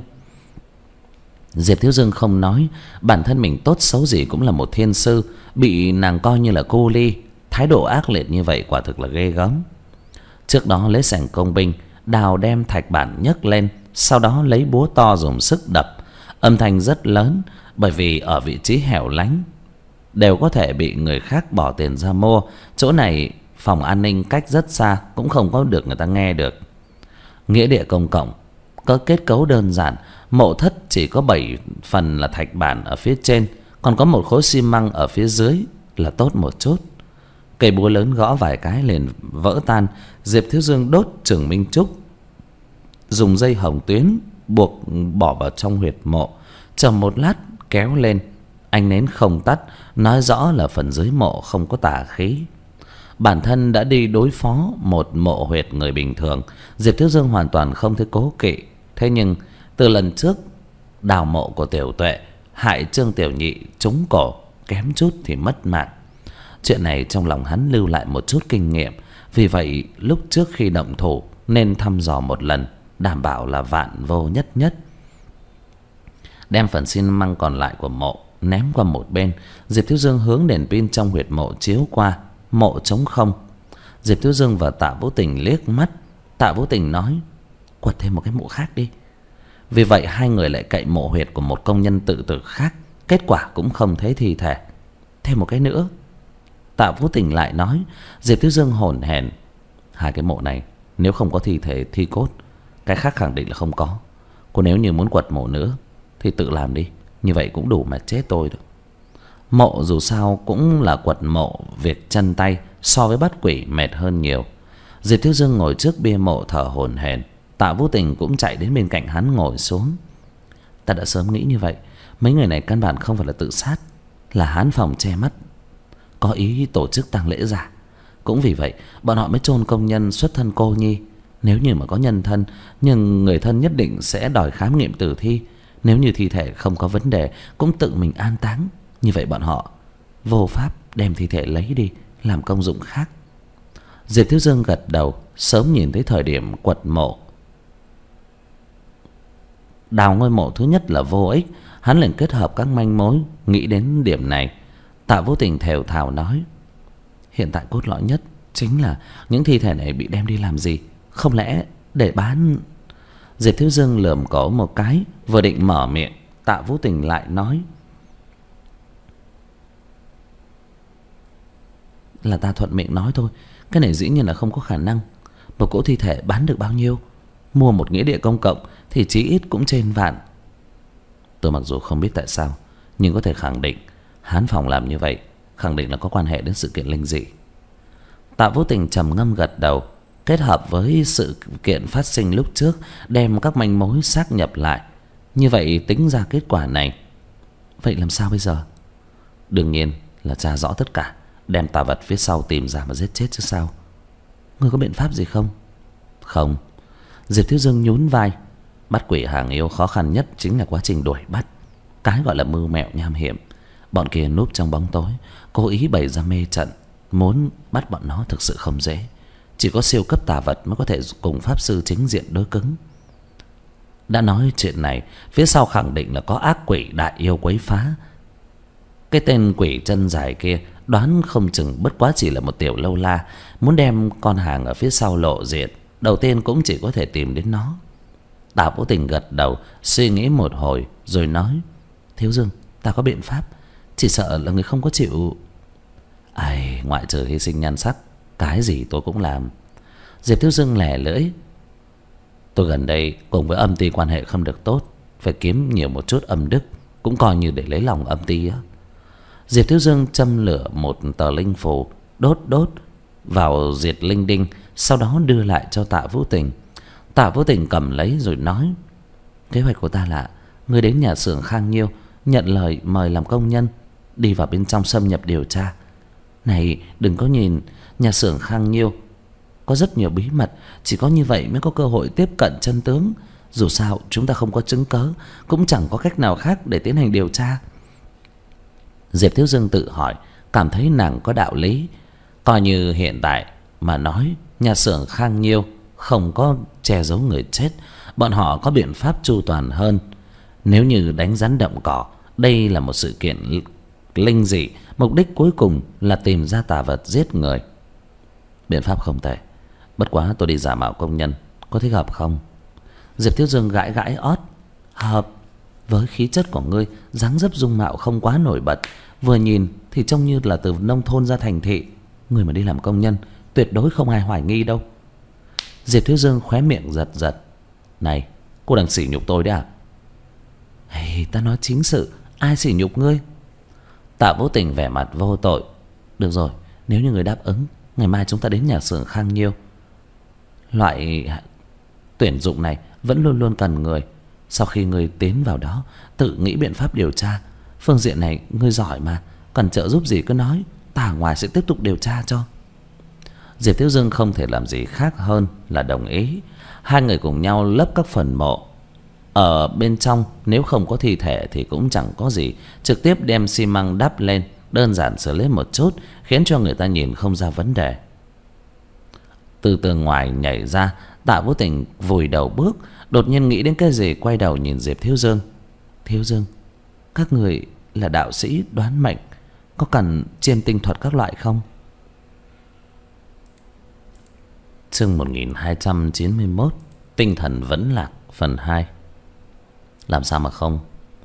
Diệp Thiếu Dương không nói. Bản thân mình tốt xấu gì cũng là một thiên sư, bị nàng coi như là cô ly. Thái độ ác liệt như vậy quả thực là ghê gớm. Trước đó lấy sẻng công binh đào đem thạch bản nhấc lên, sau đó lấy búa to dùng sức đập. Âm thanh rất lớn, bởi vì ở vị trí hẻo lánh đều có thể bị người khác bỏ tiền ra mua. Chỗ này phòng an ninh cách rất xa, cũng không có được người ta nghe được. Nghĩa địa công cộng có kết cấu đơn giản. Mộ thất chỉ có bảy phần là thạch bản ở phía trên, còn có một khối xi măng ở phía dưới là tốt một chút. Cây búa lớn gõ vài cái liền vỡ tan. Diệp Thiếu Dương đốt trường minh trúc, dùng dây hồng tuyến buộc bỏ vào trong huyệt mộ. Chờ một lát kéo lên, ánh nến không tắt, nói rõ là phần dưới mộ không có tà khí. Bản thân đã đi đối phó một mộ huyệt người bình thường, Diệp Thiếu Dương hoàn toàn không thấy cố kỵ. Thế nhưng từ lần trước đào mộ của Tiểu Tuệ, hại Trương Tiểu Nhị trúng cổ, kém chút thì mất mạng. Chuyện này trong lòng hắn lưu lại một chút kinh nghiệm. Vì vậy lúc trước khi động thủ nên thăm dò một lần, đảm bảo là vạn vô nhất nhất. Đem phần xi măng còn lại của mộ ném qua một bên. Diệp Thiếu Dương hướng đèn pin trong huyệt mộ chiếu qua. Mộ trống không. Diệp Thiếu Dương và Tạ Vũ Tình liếc mắt. Tạ Vũ Tình nói: quật thêm một cái mộ khác đi. Vì vậy hai người lại cậy mộ huyệt của một công nhân tự tử khác. Kết quả cũng không thấy thi thể. Thêm một cái nữa. Tạ Vũ Tình lại nói. Diệp Thiếu Dương hổn hển: hai cái mộ này nếu không có thi thể thi cốt, cái khác khẳng định là không có. Cô nếu như muốn quật mộ nữa thì tự làm đi, như vậy cũng đủ mà chết tôi được. Mộ dù sao cũng là quật mộ, việc chân tay so với bắt quỷ mệt hơn nhiều. Diệp Thiếu Dương ngồi trước bia mộ thở hổn hển. Tạ Vũ Tình cũng chạy đến bên cạnh hắn ngồi xuống. Ta đã sớm nghĩ như vậy. Mấy người này căn bản không phải là tự sát, là hán phòng che mắt, có ý tổ chức tang lễ giả. Cũng vì vậy bọn họ mới chôn công nhân xuất thân cô nhi. Nếu như mà có nhân thân, nhưng người thân nhất định sẽ đòi khám nghiệm tử thi. Nếu như thi thể không có vấn đề, cũng tự mình an táng. Như vậy bọn họ vô pháp đem thi thể lấy đi làm công dụng khác. Diệp Thiếu Dương gật đầu. Sớm nhìn thấy thời điểm quật mộ, đào ngôi mộ thứ nhất là vô ích. Hắn liền kết hợp các manh mối, nghĩ đến điểm này. Tạ Vũ Tình thều thào nói: hiện tại cốt lõi nhất chính là những thi thể này bị đem đi làm gì? Không lẽ để bán? Diệp Thiếu Dương lườm cổ một cái, vừa định mở miệng, Tạ Vũ Tình lại nói: là ta thuận miệng nói thôi. Cái này dĩ nhiên là không có khả năng. Một cỗ thi thể bán được bao nhiêu? Mua một nghĩa địa công cộng thì chí ít cũng trên vạn. Tôi mặc dù không biết tại sao, nhưng có thể khẳng định hán phòng làm như vậy khẳng định là có quan hệ đến sự kiện linh dị. Tạ Vũ Tình trầm ngâm gật đầu. Kết hợp với sự kiện phát sinh lúc trước, đem các manh mối xác nhập lại, như vậy tính ra kết quả này. Vậy làm sao bây giờ? Đương nhiên là tra rõ tất cả, đem tà vật phía sau tìm ra mà giết chết chứ sao. Ngươi có biện pháp gì không? Không. Diệp Thiếu Dương nhún vai. Bắt quỷ hàng yêu khó khăn nhất chính là quá trình đuổi bắt. Cái gọi là mưu mẹo nham hiểm. Bọn kia núp trong bóng tối, cố ý bày ra mê trận. Muốn bắt bọn nó thực sự không dễ. Chỉ có siêu cấp tà vật mới có thể cùng pháp sư chính diện đối cứng. Đã nói chuyện này, phía sau khẳng định là có ác quỷ đại yêu quấy phá. Cái tên quỷ chân dài kia đoán không chừng bất quá chỉ là một tiểu lâu la, muốn đem con hàng ở phía sau lộ diện, đầu tiên cũng chỉ có thể tìm đến nó. Tạ Vũ Tình gật đầu, suy nghĩ một hồi rồi nói: Thiếu Dương, ta có biện pháp, chỉ sợ là người không có chịu. Ai, ngoại trừ hy sinh nhan sắc, cái gì tôi cũng làm. Diệp Thiếu Dương lẻ lưỡi: Tôi gần đây cùng với âm ty quan hệ không được tốt, phải kiếm nhiều một chút âm đức, cũng coi như để lấy lòng âm ty á. Diệp Thiếu Dương châm lửa một tờ linh phù, đốt đốt vào diệt linh đinh, sau đó đưa lại cho Tạ Vũ Tình. Tạ Vũ Tình cầm lấy rồi nói: Kế hoạch của ta là ngươi đến nhà xưởng Khang Nhiêu, nhận lời mời làm công nhân, đi vào bên trong xâm nhập điều tra. Này, đừng có nhìn, nhà xưởng Khang Nhiêu có rất nhiều bí mật, chỉ có như vậy mới có cơ hội tiếp cận chân tướng. Dù sao chúng ta không có chứng cớ, cũng chẳng có cách nào khác để tiến hành điều tra. Diệp Thiếu Dương tự hỏi, cảm thấy nàng có đạo lý. Coi như hiện tại mà nói, nhà xưởng Khang Nhiêu không có che giấu người chết, bọn họ có biện pháp chu toàn hơn. Nếu như đánh rắn động cỏ, đây là một sự kiện linh dị, mục đích cuối cùng là tìm ra tà vật giết người. Biện pháp không tệ, bất quá tôi đi giả mạo công nhân, có thích hợp không? Diệp Thiếu Dương gãi gãi ót: Hợp. Với khí chất của ngươi, dáng dấp dung mạo không quá nổi bật, vừa nhìn thì trông như là từ nông thôn ra thành thị. Người mà đi làm công nhân tuyệt đối không ai hoài nghi đâu. Diệp Thiếu Dương khóe miệng giật giật: Này, cô đang sỉ nhục tôi đấy à? Hey, ta nói chính sự, ai sỉ nhục ngươi? Tạ Vũ Tình vẻ mặt vô tội: Được rồi, nếu như người đáp ứng, ngày mai chúng ta đến nhà xưởng Khang Nhiêu. Loại tuyển dụng này vẫn luôn luôn cần người. Sau khi ngươi tiến vào đó, tự nghĩ biện pháp điều tra. Phương diện này ngươi giỏi mà, cần trợ giúp gì cứ nói, ta ở ngoài sẽ tiếp tục điều tra cho. Diệp Thiếu Dương không thể làm gì khác hơn là đồng ý. Hai người cùng nhau lấp các phần mộ. Ở bên trong nếu không có thi thể thì cũng chẳng có gì, trực tiếp đem xi măng đắp lên, đơn giản xử lý một chút, khiến cho người ta nhìn không ra vấn đề. Từ tường ngoài nhảy ra, Tạ Vũ Tình vùi đầu bước, đột nhiên nghĩ đến cái gì, quay đầu nhìn Diệp Thiếu Dương: Thiếu Dương, các người là đạo sĩ đoán mệnh, có cần chiêm tinh thuật các loại không? Chương một nghìn hai trăm chín mươi mốt, Tinh thần vẫn lạc, phần hai. Làm sao mà không?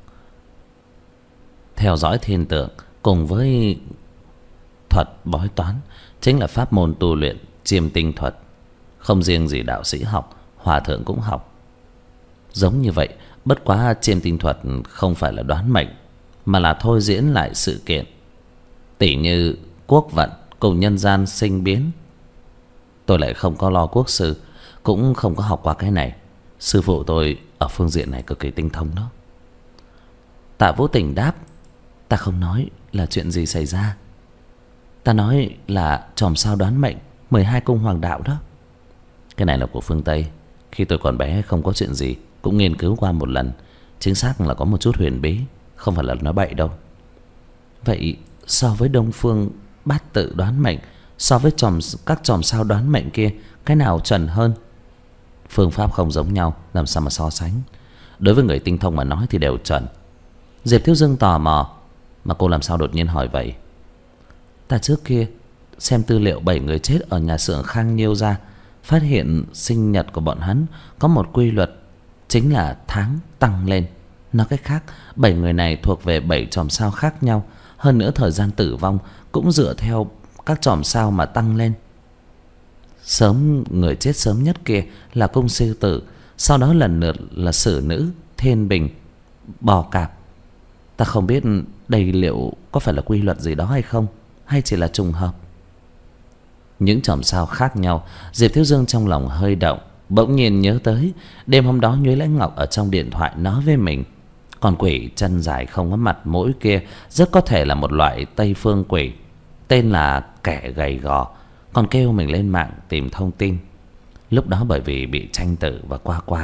Theo dõi thiên tượng cùng với thuật bói toán chính là pháp môn tu luyện chiêm tinh thuật. Không riêng gì đạo sĩ học, hòa thượng cũng học. Giống như vậy, bất quá chiêm tinh thuật không phải là đoán mệnh, mà là thôi diễn lại sự kiện. Tỉ như quốc vận cùng nhân gian sinh biến. Tôi lại không có lo quốc sư, cũng không có học qua cái này. Sư phụ tôi ở phương diện này cực kỳ tinh thông đó. Tạ Vũ Tình đáp: Ta không nói là chuyện gì xảy ra, ta nói là chòm sao đoán mệnh mười hai cung hoàng đạo đó. Cái này là của phương Tây. Khi tôi còn bé không có chuyện gì, cũng nghiên cứu qua một lần. Chính xác là có một chút huyền bí, không phải là nói bậy đâu. Vậy so với Đông phương bát tự đoán mệnh, so với chòm các chòm sao đoán mệnh kia, cái nào chuẩn hơn? Phương pháp không giống nhau, làm sao mà so sánh? Đối với người tinh thông mà nói thì đều chuẩn. Diệp Thiếu Dương tò mò: Mà cô làm sao đột nhiên hỏi vậy? Ta trước kia xem tư liệu bảy người chết ở nhà xưởng Khang Nhiêu ra, phát hiện sinh nhật của bọn hắn có một quy luật, chính là tháng tăng lên. Nói cách khác, bảy người này thuộc về bảy chòm sao khác nhau. Hơn nữa thời gian tử vong cũng dựa theo các chòm sao mà tăng lên. Sớm người chết sớm nhất kia là cung sư tử, sau đó lần lượt là sử nữ, thiên bình, bò cạp. Ta không biết đây liệu có phải là quy luật gì đó hay không, hay chỉ là trùng hợp. Những chòm sao khác nhau, Diệp Thiếu Dương trong lòng hơi động, bỗng nhiên nhớ tới đêm hôm đó Nhuế Lãnh Ngọc ở trong điện thoại nói với mình, con quỷ chân dài không có mặt mũi kia rất có thể là một loại Tây phương quỷ, tên là kẻ gầy gò, còn kêu mình lên mạng tìm thông tin. Lúc đó bởi vì bị tranh tử và qua qua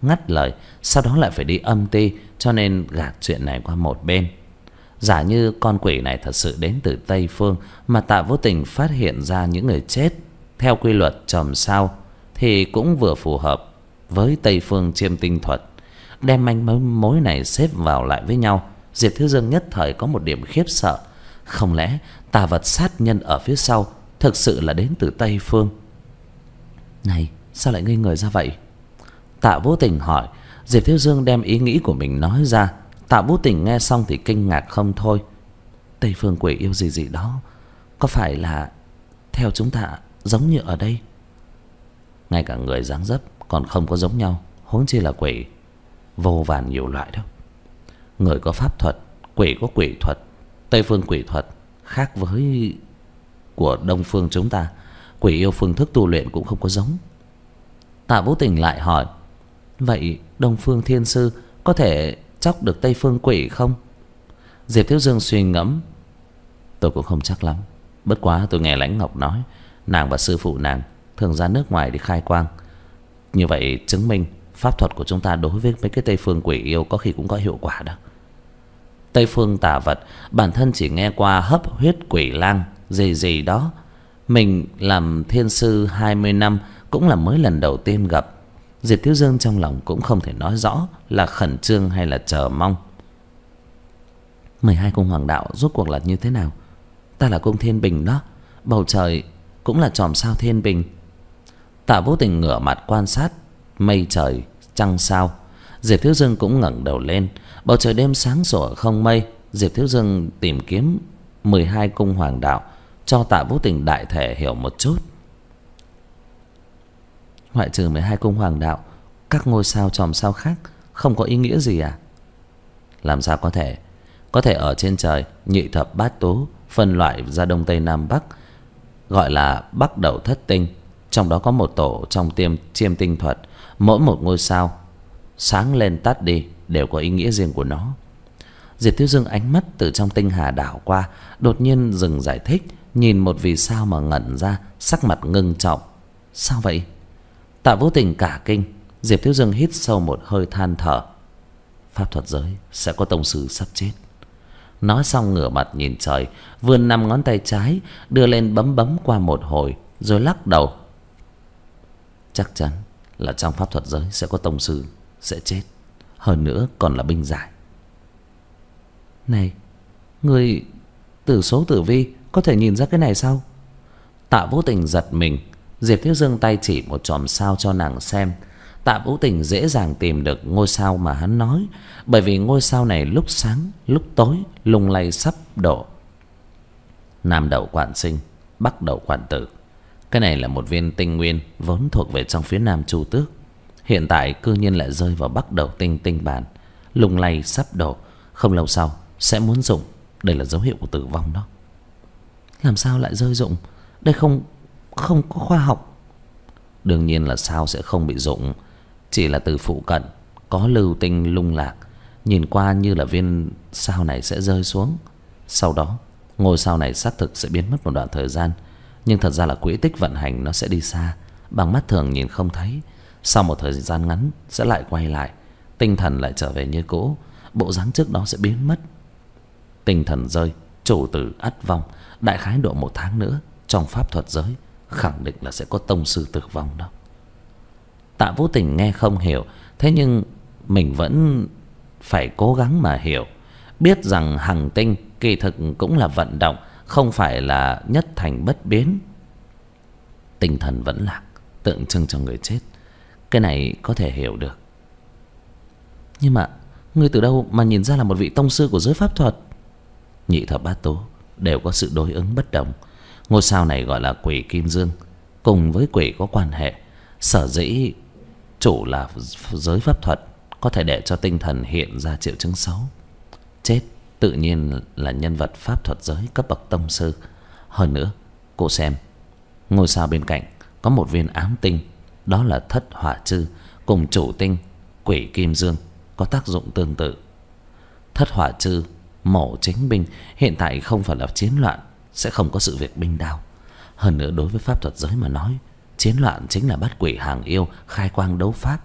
ngắt lời, sau đó lại phải đi âm ty, cho nên gạt chuyện này qua một bên. Giả như con quỷ này thật sự đến từ Tây Phương, mà Tạ Vô Tình phát hiện ra những người chết theo quy luật chòm sao, thì cũng vừa phù hợp với Tây Phương chiêm tinh thuật. Đem manh mối này xếp vào lại với nhau, Diệp Thiếu Dương nhất thời có một điểm khiếp sợ. Không lẽ tà vật sát nhân ở phía sau thực sự là đến từ Tây Phương? Này, sao lại ngây người ra vậy? Tạ Vô Tình hỏi. Diệp Thiếu Dương đem ý nghĩ của mình nói ra. Tạ Vô Tình nghe xong thì kinh ngạc không thôi. Tây Phương quỷ yêu gì gì đó, có phải là theo chúng ta giống như ở đây? Ngay cả người dáng dấp còn không có giống nhau, huống chi là quỷ. Vô vàn nhiều loại đâu. Người có pháp thuật, quỷ có quỷ thuật. Tây Phương quỷ thuật khác với của Đông Phương chúng ta. Quỷ yêu phương thức tu luyện cũng không có giống. Tạ Vô Tình lại hỏi, vậy Đông Phương thiên sư có thể chóc được Tây Phương quỷ không? Diệp Thiếu Dương suy ngẫm. Tôi cũng không chắc lắm. Bất quá tôi nghe Lãnh Ngọc nói, nàng và sư phụ nàng thường ra nước ngoài đi khai quang. Như vậy chứng minh pháp thuật của chúng ta đối với mấy cái Tây Phương quỷ yêu có khi cũng có hiệu quả đó. Tây Phương tà vật bản thân chỉ nghe qua hấp huyết quỷ lang gì gì đó. Mình làm thiên sư hai mươi năm cũng là mới lần đầu tiên gặp. Diệp Thiếu Dương trong lòng cũng không thể nói rõ là khẩn trương hay là chờ mong. Mười hai cung hoàng đạo rốt cuộc là như thế nào? Ta là cung Thiên Bình đó, bầu trời cũng là chòm sao Thiên Bình. Tạ Vô Tình ngửa mặt quan sát mây trời trăng sao. Diệp Thiếu Dương cũng ngẩng đầu lên. Bầu trời đêm sáng sủa không mây. Diệp Thiếu Dương tìm kiếm mười hai cung hoàng đạo cho Tạ Vô Tình đại thể hiểu một chút. Ngoại trừ mười hai cung hoàng đạo, các ngôi sao chòm sao khác không có ý nghĩa gì à? Làm sao có thể? Có thể ở trên trời nhị thập bát tú phân loại ra đông tây nam bắc, gọi là bắc đẩu thất tinh. Trong đó có một tổ trong tiêm chiêm tinh thuật. Mỗi một ngôi sao sáng lên tắt đi đều có ý nghĩa riêng của nó. Diệp Thiếu Dương ánh mắt từ trong tinh hà đảo qua, đột nhiên dừng giải thích, nhìn một vì sao mà ngẩn ra, sắc mặt ngưng trọng. Sao vậy? Tạ Vô Tình cả kinh. Diệp Thiếu Dương hít sâu một hơi than thở. Pháp thuật giới sẽ có tông sư sắp chết. Nói xong ngửa mặt nhìn trời, vươn năm ngón tay trái đưa lên bấm bấm qua một hồi, rồi lắc đầu. Chắc chắn là trong pháp thuật giới sẽ có tông sư sẽ chết, hơn nữa còn là binh giải. Này, người tử số tử vi có thể nhìn ra cái này sao? Tạ Vô Tình giật mình. Diệp Thiếu Dương tay chỉ một chòm sao cho nàng xem. Tạ Vô Tình dễ dàng tìm được ngôi sao mà hắn nói, bởi vì ngôi sao này lúc sáng lúc tối lung lay sắp đổ. Nam đậu quản sinh, bắc đậu quản tử. Cái này là một viên tinh nguyên vốn thuộc về trong phía Nam Chu Tước, hiện tại cư nhiên lại rơi vào bắc đậu tinh tinh bản, lung lay sắp đổ, không lâu sau sẽ muốn rụng. Đây là dấu hiệu của tử vong đó. Làm sao lại rơi rụng? Đây không không có khoa học. Đương nhiên là sao sẽ không bị rụng, chỉ là từ phụ cận có lưu tinh lung lạc, nhìn qua như là viên sao này sẽ rơi xuống. Sau đó ngôi sao này xác thực sẽ biến mất một đoạn thời gian, nhưng thật ra là quỹ tích vận hành nó sẽ đi xa, bằng mắt thường nhìn không thấy. Sau một thời gian ngắn sẽ lại quay lại, tinh thần lại trở về như cũ, bộ dáng trước đó sẽ biến mất. Tinh thần rơi, chủ tử ắt vong. Đại khái độ một tháng nữa, trong pháp thuật giới khẳng định là sẽ có tông sư tử vong đó. Tạ Vô Tình nghe không hiểu, thế nhưng mình vẫn phải cố gắng mà hiểu. Biết rằng hằng tinh kỳ thực cũng là vận động, không phải là nhất thành bất biến. Tinh thần vẫn lạc, tượng trưng cho người chết. Cái này có thể hiểu được. Nhưng mà ngươi từ đâu mà nhìn ra là một vị tông sư của giới pháp thuật? Nhị thập bát tố đều có sự đối ứng bất đồng. Ngôi sao này gọi là quỷ kim dương, cùng với quỷ có quan hệ. Sở dĩ chủ là giới pháp thuật có thể để cho tinh thần hiện ra triệu chứng xấu. Chết tự nhiên là nhân vật pháp thuật giới cấp bậc tông sư. Hơn nữa, cô xem, ngôi sao bên cạnh có một viên ám tinh, đó là thất hỏa chư, cùng chủ tinh quỷ kim dương có tác dụng tương tự. Thất hỏa chư mổ chính binh, hiện tại không phải là chiến loạn, sẽ không có sự việc binh đao. Hơn nữa đối với pháp thuật giới mà nói, chiến loạn chính là bắt quỷ hàng yêu khai quang đấu pháp,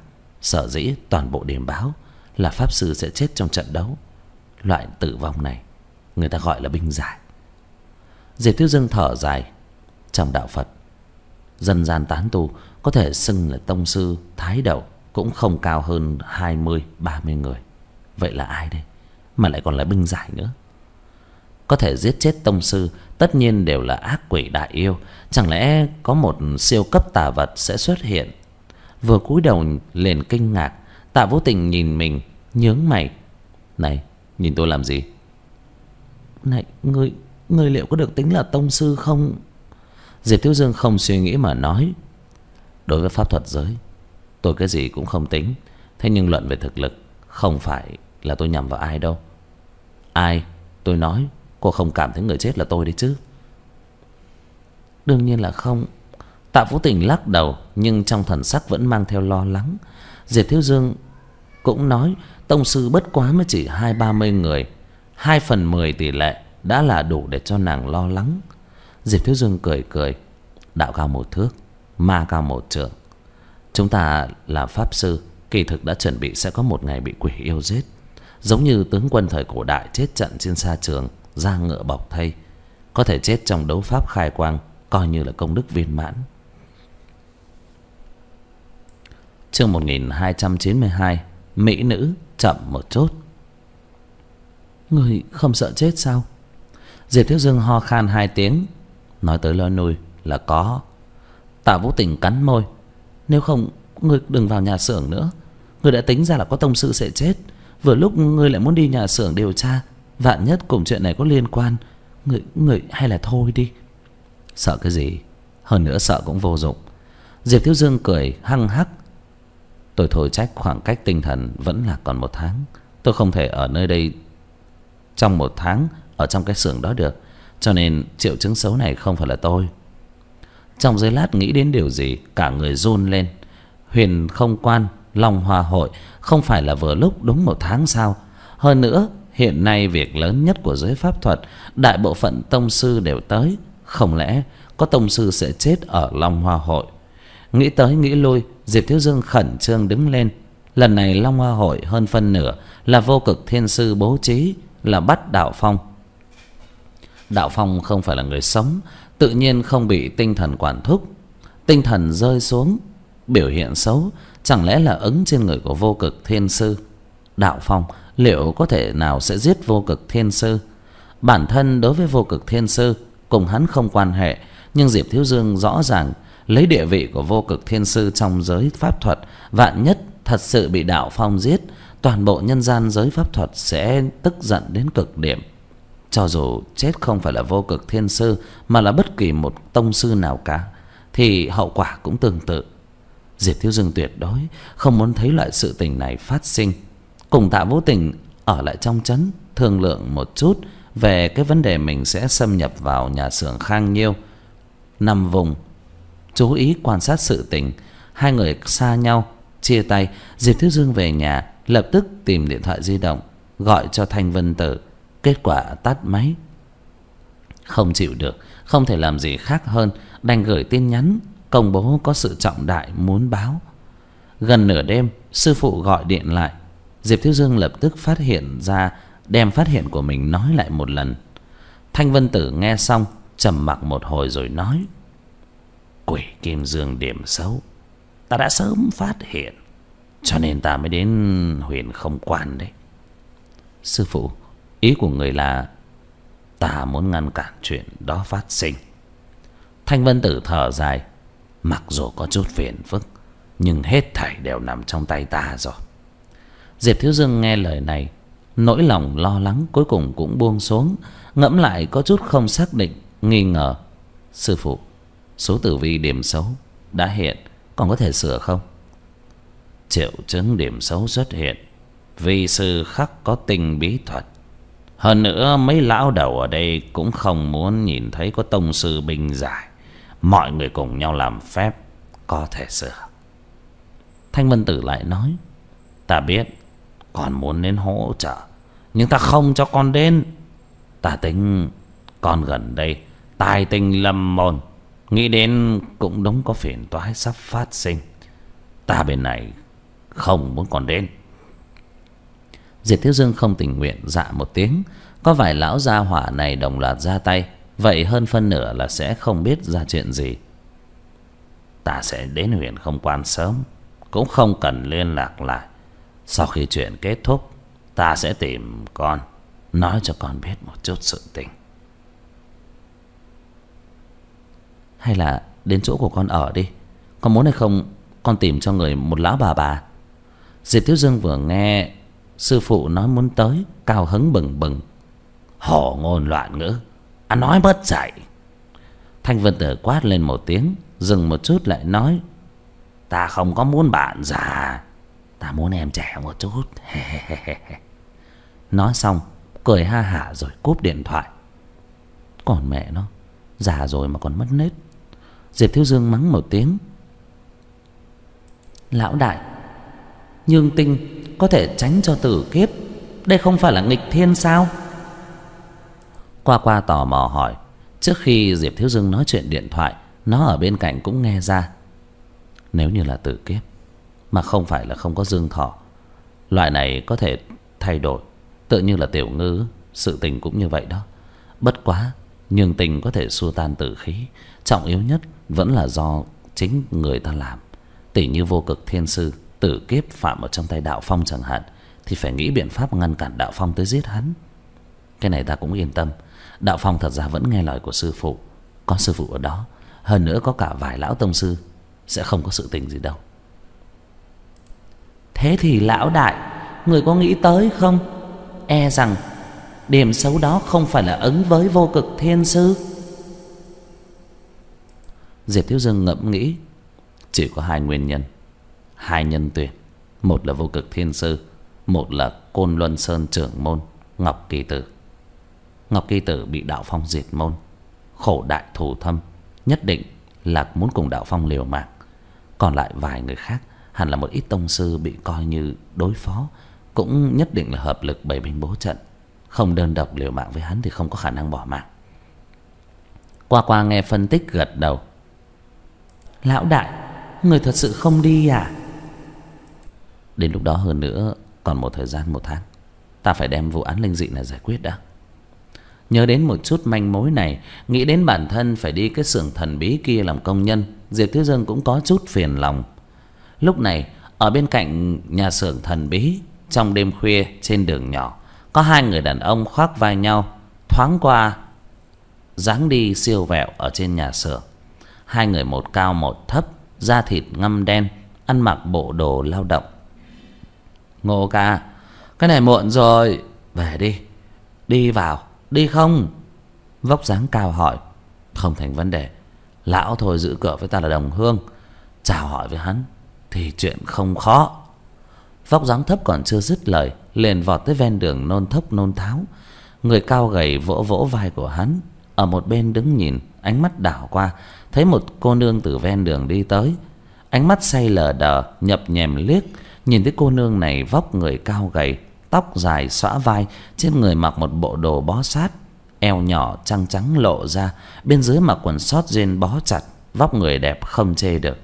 Sở dĩ toàn bộ điềm báo là pháp sư sẽ chết trong trận đấu. Loại tử vong này người ta gọi là binh giải. Diệp Thiếu Dương thở dài. Trong đạo Phật, dân gian tán tu có thể xưng là tông sư thái đậu cũng không cao hơn hai mươi ba mươi người. Vậy là ai đây mà lại còn là binh giải nữa? Có thể giết chết tông sư tất nhiên đều là ác quỷ đại yêu. Chẳng lẽ có một siêu cấp tà vật sẽ xuất hiện? Vừa cúi đầu liền kinh ngạc, Tạ Vô Tình nhìn mình nhướng mày. Này, nhìn tôi làm gì? Này, ngươi, ngươi liệu có được tính là tông sư không? Diệp Thiếu Dương không suy nghĩ mà nói. Đối với pháp thuật giới, tôi cái gì cũng không tính. Thế nhưng luận về thực lực, không phải là tôi nhằm vào ai đâu. Ai? Tôi nói, cô không cảm thấy người chết là tôi đấy chứ? Đương nhiên là không. Tạ Vũ Tình lắc đầu, nhưng trong thần sắc vẫn mang theo lo lắng. Diệp Thiếu Dương cũng nói, tông sư bất quá mới chỉ hai ba mươi người, hai phần mười tỷ lệ đã là đủ để cho nàng lo lắng. Diệp Thiếu Dương cười cười. Đạo cao một thước, ma cao một trượng. Chúng ta là pháp sư, kỳ thực đã chuẩn bị sẽ có một ngày bị quỷ yêu giết. Giống như tướng quân thời cổ đại chết trận trên sa trường, da ngựa bọc thây. Có thể chết trong đấu pháp khai quang, coi như là công đức viên mãn. Chương một nghìn hai trăm chín mươi hai. Mỹ nữ chậm một chút. Người không sợ chết sao? Diệp Thiếu Dương ho khan hai tiếng. Nói tới lo nuôi là có. Tạ Vũ Tình cắn môi. Nếu không, ngươi đừng vào nhà xưởng nữa. Ngươi đã tính ra là có tông sư sẽ chết, vừa lúc ngươi lại muốn đi nhà xưởng điều tra, vạn nhất cùng chuyện này có liên quan. Ngươi, ngươi hay là thôi đi. Sợ cái gì? Hơn nữa sợ cũng vô dụng. Diệp Thiếu Dương cười hăng hắc. Tôi thôi trách khoảng cách tinh thần vẫn là còn một tháng. Tôi không thể ở nơi đây trong một tháng ở trong cái xưởng đó được. Cho nên triệu chứng xấu này không phải là tôi. Trong giây lát nghĩ đến điều gì, cả người run lên. Huyền Không Quan, Long Hoa Hội không phải là vừa lúc đúng một tháng sao? Hơn nữa hiện nay việc lớn nhất của giới pháp thuật, đại bộ phận tông sư đều tới. Không lẽ có tông sư sẽ chết ở Long Hoa Hội? Nghĩ tới nghĩ lui, Diệp Thiếu Dương khẩn trương đứng lên. Lần này Long Hoa Hội hơn phân nửa là Vô Cực Thiên Sư bố trí, là bắt Đạo Phong. Đạo Phong không phải là người sống, tự nhiên không bị tinh thần quản thúc. Tinh thần rơi xuống, biểu hiện xấu, chẳng lẽ là ứng trên người của Vô Cực Thiên Sư? Đạo Phong liệu có thể nào sẽ giết Vô Cực Thiên Sư? Bản thân đối với Vô Cực Thiên Sư cùng hắn không quan hệ, nhưng Diệp Thiếu Dương rõ ràng lấy địa vị của Vô Cực Thiên Sư trong giới pháp thuật, vạn nhất thật sự bị Đạo Phong giết, toàn bộ nhân gian giới pháp thuật sẽ tức giận đến cực điểm. Cho dù chết không phải là Vô Cực Thiên Sư, mà là bất kỳ một tông sư nào cả, thì hậu quả cũng tương tự. Diệp Thiếu Dương tuyệt đối không muốn thấy loại sự tình này phát sinh. Cùng Tạ Vô Tình ở lại trong trấn thương lượng một chút về cái vấn đề mình sẽ xâm nhập vào nhà xưởng Khang Nhiêu. Nằm vùng chú ý quan sát sự tình. Hai người xa nhau chia tay. Diệp Thiếu Dương về nhà lập tức tìm điện thoại di động gọi cho Thanh Vân Tử. Kết quả tắt máy. Không chịu được, không thể làm gì khác hơn, đành gửi tin nhắn công bố có sự trọng đại muốn báo. Gần nửa đêm, sư phụ gọi điện lại. Diệp Thiếu Dương lập tức phát hiện ra, đem phát hiện của mình nói lại một lần. Thanh Vân Tử nghe xong trầm mặc một hồi rồi nói: Quỷ Kim Dương điểm xấu ta đã sớm phát hiện, cho nên ta mới đến Huyền Không Quan đấy. Sư phụ, ý của người là ta muốn ngăn cản chuyện đó phát sinh. Thanh Vân Tử thở dài. Mặc dù có chút phiền phức, nhưng hết thảy đều nằm trong tay ta rồi. Diệp Thiếu Dương nghe lời này, nỗi lòng lo lắng cuối cùng cũng buông xuống. Ngẫm lại có chút không xác định, nghi ngờ. Sư phụ, số tử vi điểm xấu đã hiện, còn có thể sửa không? Triệu chứng điểm xấu xuất hiện, vi sư khắc có tinh bí thuật. Hơn nữa mấy lão đầu ở đây cũng không muốn nhìn thấy có tông sư binh giải. Mọi người cùng nhau làm phép, có thể sửa. Thanh Vân Tử lại nói: Ta biết con muốn đến hỗ trợ, nhưng ta không cho con đến. Ta tính con gần đây tài tình lâm môn, nghĩ đến cũng đúng có phiền toái sắp phát sinh. Ta bên này không muốn còn đến. Diệp Thiếu Dương không tình nguyện dạ một tiếng. Có vài lão gia hỏa này đồng loạt ra tay, vậy hơn phân nửa là sẽ không biết ra chuyện gì. Ta sẽ đến huyện Không Quan sớm, cũng không cần liên lạc lại. Sau khi chuyện kết thúc, ta sẽ tìm con, nói cho con biết một chút sự tình. Hay là đến chỗ của con ở đi, con muốn hay không con tìm cho người một lão bà bà. Diệp Thiếu Dương vừa nghe sư phụ nói muốn tới, cao hứng bừng bừng. Hổ ngôn loạn ngữ, ăn nói mất dạy. Thanh Vân Tử quát lên một tiếng, dừng một chút lại nói: ta không có muốn bạn già, ta muốn em trẻ một chút. Nói xong cười ha hả rồi cúp điện thoại. Còn mẹ nó, già rồi mà còn mất nết. Diệp Thiếu Dương mắng một tiếng. Lão đại, nhương tinh có thể tránh cho tử kiếp, đây không phải là nghịch thiên sao? Qua Qua tò mò hỏi. Trước khi Diệp Thiếu Dương nói chuyện điện thoại, nó ở bên cạnh cũng nghe ra. Nếu như là tử kiếp, mà không phải là không có dương thọ, loại này có thể thay đổi. Tự như là Tiểu Ngư, sự tình cũng như vậy đó. Bất quá nhường tình có thể xua tan tử khí, trọng yếu nhất vẫn là do chính người ta làm. Tỷ như Vô Cực Thiên Sư tử kiếp phạm ở trong tay Đạo Phong chẳng hạn, thì phải nghĩ biện pháp ngăn cản Đạo Phong tới giết hắn. Cái này ta cũng yên tâm. Đạo Phong thật ra vẫn nghe lời của sư phụ, có sư phụ ở đó, hơn nữa có cả vài lão tông sư, sẽ không có sự tình gì đâu. Thế thì lão đại, người có nghĩ tới không? E rằng điểm xấu đó không phải là ứng với Vô Cực Thiên Sư. Diệp Thiếu Dương ngẫm nghĩ. Chỉ có hai nguyên nhân, hai nhân tuyển. Một là Vô Cực Thiên Sư, một là Côn Luân Sơn trưởng môn Ngọc Kỳ Tử. Ngọc Kỳ Tử bị Đạo Phong diệt môn, khổ đại thù thâm, nhất định là muốn cùng Đạo Phong liều mạng. Còn lại vài người khác, hẳn là một ít tông sư bị coi như đối phó, cũng nhất định là hợp lực bày binh bố trận. Không đơn độc liều mạng với hắn thì không có khả năng bỏ mạng. Qua Qua nghe phân tích gật đầu. Lão đại, người thật sự không đi à? Đến lúc đó hơn nữa còn một thời gian một tháng, ta phải đem vụ án linh dị này giải quyết đã. Nhớ đến một chút manh mối này, nghĩ đến bản thân phải đi cái xưởng thần bí kia làm công nhân, Diệp Thiếu Dương cũng có chút phiền lòng. Lúc này ở bên cạnh nhà xưởng thần bí, trong đêm khuya trên đường nhỏ, có hai người đàn ông khoác vai nhau, thoáng qua dáng đi siêu vẹo ở trên nhà xưởng. Hai người một cao một thấp, da thịt ngăm đen, ăn mặc bộ đồ lao động. Ngô ca, cái này muộn rồi, về đi. Đi vào, đi không? Vóc dáng cao hỏi. Không thành vấn đề, lão thôi giữ cửa với ta là đồng hương, chào hỏi với hắn thì chuyện không khó. Vóc dáng thấp còn chưa dứt lời, liền vọt tới ven đường nôn thốc nôn tháo. Người cao gầy vỗ vỗ vai của hắn, ở một bên đứng nhìn, ánh mắt đảo qua, thấy một cô nương từ ven đường đi tới. Ánh mắt say lờ đờ, nhập nhèm liếc, nhìn thấy cô nương này vóc người cao gầy, tóc dài xõa vai, trên người mặc một bộ đồ bó sát, eo nhỏ trăng trắng lộ ra, bên dưới mặc quần sót jean bó chặt, vóc người đẹp không chê được.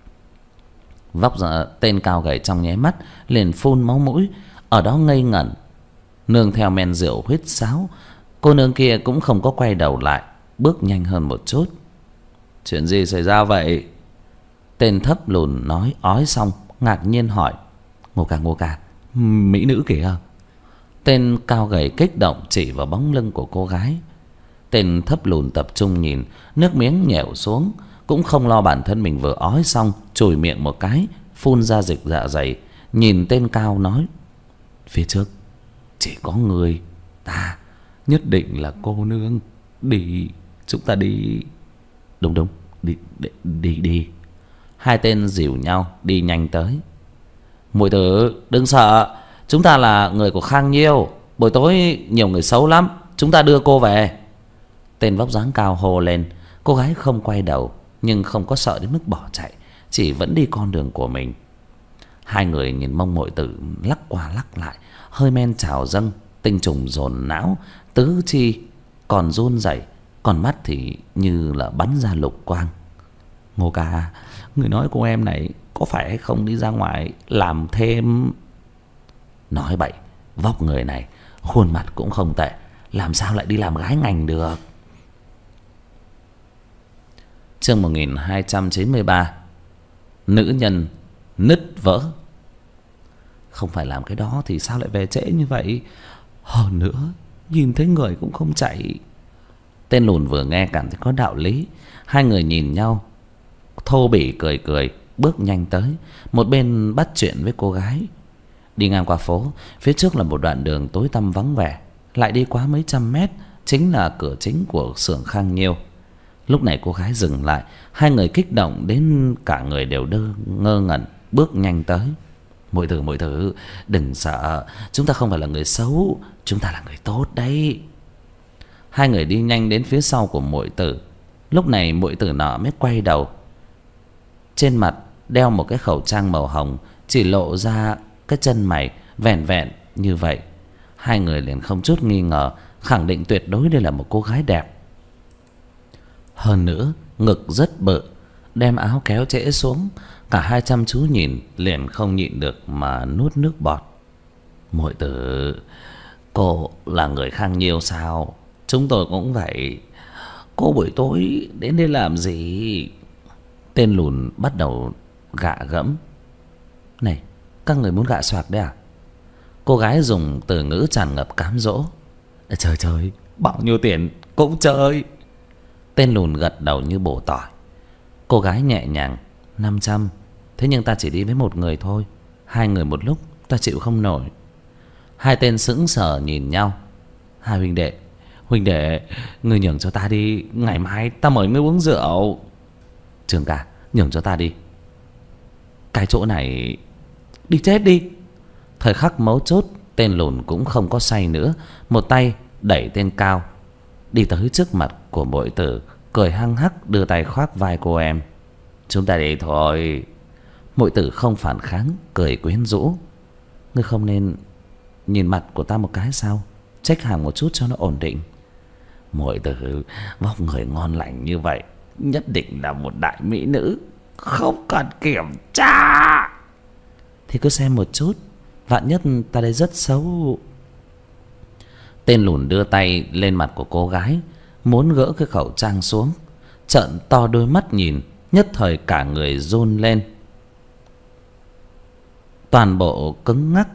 Vóc tên cao gầy trong nháy mắt liền phun máu mũi, ở đó ngây ngẩn. Nương theo men rượu huýt sáo, cô nương kia cũng không có quay đầu lại, bước nhanh hơn một chút. Chuyện gì xảy ra vậy? Tên thấp lùn nói ói xong, ngạc nhiên hỏi. Ngô ca, Ngô ca, mỹ nữ kìa. Tên cao gầy kích động chỉ vào bóng lưng của cô gái. Tên thấp lùn tập trung nhìn, nước miếng nhèo xuống, cũng không lo bản thân mình vừa ói xong, chùi miệng một cái, phun ra dịch dạ dày. Nhìn tên cao nói. Phía trước chỉ có người, ta nhất định là cô nương. Đi, chúng ta đi. Đúng đúng, đi đi đi, đi. Hai tên dìu nhau đi nhanh tới. Muội tử đừng sợ, chúng ta là người của Khang Nhiêu, buổi tối nhiều người xấu lắm, chúng ta đưa cô về. Tên vóc dáng cao hô lên. Cô gái không quay đầu, nhưng không có sợ đến mức bỏ chạy, chỉ vẫn đi con đường của mình. Hai người nhìn mông muội tử lắc qua lắc lại, hơi men trào dâng, tinh trùng dồn não, tứ chi còn run rẩy, còn mắt thì như là bắn ra lục quang. Ngô ca, Người nói cô em này có phải hay không đi ra ngoài làm thêm? Nói bậy, vóc người này, khuôn mặt cũng không tệ, làm sao lại đi làm gái ngành được? Chương một nghìn hai trăm chín mươi ba. Nữ nhân nứt vỡ. Không phải làm cái đó thì sao lại về trễ như vậy? Hơn nữa, nhìn thấy người cũng không chạy. Tên lùn vừa nghe cảm thấy có đạo lý. Hai người nhìn nhau, thô bỉ cười cười, bước nhanh tới. Một bên bắt chuyện với cô gái. Đi ngang qua phố, phía trước là một đoạn đường tối tăm vắng vẻ. Lại đi quá mấy trăm mét, chính là cửa chính của xưởng Khang Nhiêu. Lúc này cô gái dừng lại. Hai người kích động đến cả người đều đơ ngơ ngẩn, bước nhanh tới. Muội tử, muội tử, đừng sợ, chúng ta không phải là người xấu, chúng ta là người tốt đấy. Hai người đi nhanh đến phía sau của muội tử. Lúc này muội tử nọ mới quay đầu. Trên mặt đeo một cái khẩu trang màu hồng, chỉ lộ ra cái chân mày vẹn vẹn như vậy. Hai người liền không chút nghi ngờ, khẳng định tuyệt đối đây là một cô gái đẹp. Hơn nữa ngực rất bự, đem áo kéo trễ xuống. Cả hai chăm chú nhìn, liền không nhịn được mà nuốt nước bọt. Muội tử, cô là người Khang Nhiêu sao? Chúng tôi cũng vậy. Cô buổi tối đến đây làm gì? Tên lùn bắt đầu gạ gẫm. Này, các người muốn gạ xoạc đấy à? Cô gái dùng từ ngữ tràn ngập cám dỗ. Trời trời, bao nhiêu tiền cũng chơi. Tên lùn gật đầu như bổ tỏi. Cô gái nhẹ nhàng. Năm trăm. Thế nhưng ta chỉ đi với một người thôi, hai người một lúc ta chịu không nổi. Hai tên sững sờ nhìn nhau. Hai huynh đệ, huynh đệ, ngươi nhường cho ta đi, ngày mai ta mời ngươi uống rượu. Trường ca, nhường cho ta đi. Cái chỗ này, đi chết đi. Thời khắc mấu chốt, tên lùn cũng không có say nữa. Một tay đẩy tên cao đi tới trước mặt của muội tử, cười hăng hắc đưa tay khoác vai cô em. Chúng ta đi thôi. Muội tử không phản kháng, cười quyến rũ. Ngươi không nên nhìn mặt của ta một cái sao? Check hàng một chút cho nó ổn định. Muội tử vóc người ngon lành như vậy, nhất định là một đại mỹ nữ, không cần kiểm tra. Thì cứ xem một chút, vạn nhất ta đây rất xấu. Tên lùn đưa tay lên mặt của cô gái, muốn gỡ cái khẩu trang xuống. Trợn to đôi mắt nhìn, nhất thời cả người run lên, toàn bộ cứng ngắc.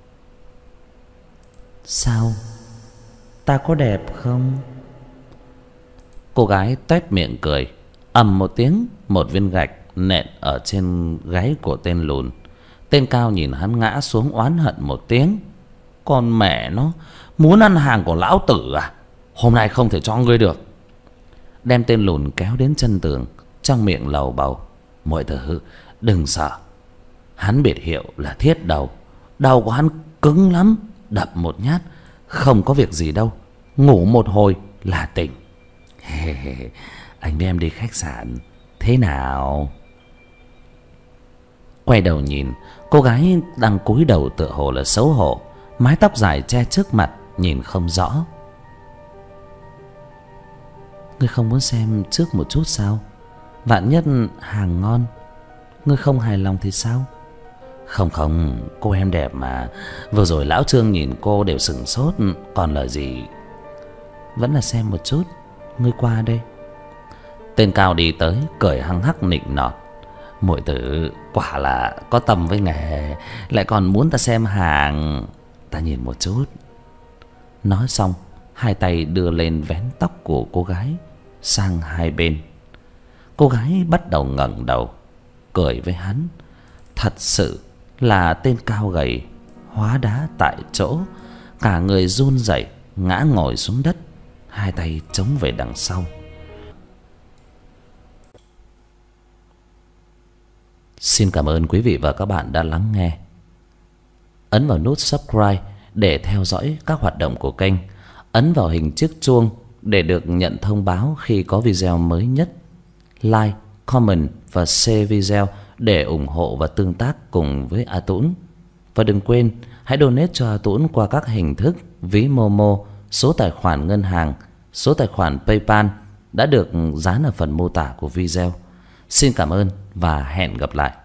Sao? Ta có đẹp không? Cô gái toét miệng cười. Ầm một tiếng, một viên gạch nện ở trên gáy của tên lùn. Tên cao nhìn hắn ngã xuống oán hận một tiếng. Con mẹ nó, muốn ăn hàng của lão tử à? Hôm nay không thể cho ngươi được. Đem tên lùn kéo đến chân tường, trong miệng lầu bầu. Muội tử, đừng sợ. Hắn biệt hiệu là thiết đầu. Đầu của hắn cứng lắm, đập một nhát không có việc gì đâu, ngủ một hồi là tỉnh. Anh với em đi khách sạn thế nào? Quay đầu nhìn, cô gái đang cúi đầu tựa hồ là xấu hổ, mái tóc dài che trước mặt, nhìn không rõ. Ngươi không muốn xem trước một chút sao? Vạn nhất hàng ngon, ngươi không hài lòng thì sao? Không không, cô em đẹp mà. Vừa rồi lão Trương nhìn cô đều sửng sốt, còn lời gì. Vẫn là xem một chút, ngươi qua đây. Tên cao đi tới, cười hăng hắc nịnh nọt. Muội tử quả là có tầm với nghề, lại còn muốn ta xem hàng. Ta nhìn một chút. Nói xong, hai tay đưa lên vén tóc của cô gái sang hai bên. Cô gái bắt đầu ngẩng đầu, cười với hắn. Thật sự là tên cao gầy, hóa đá tại chỗ, cả người run rẩy ngã ngồi xuống đất, hai tay chống về đằng sau. Xin cảm ơn quý vị và các bạn đã lắng nghe. Ấn vào nút subscribe để theo dõi các hoạt động của kênh. Ấn vào hình chiếc chuông để được nhận thông báo khi có video mới nhất. Like, comment và share video để ủng hộ và tương tác cùng với A Tũng. Và đừng quên hãy donate cho A Tũng qua các hình thức ví Momo, số tài khoản ngân hàng, số tài khoản PayPal đã được dán ở phần mô tả của video. Xin cảm ơn và hẹn gặp lại.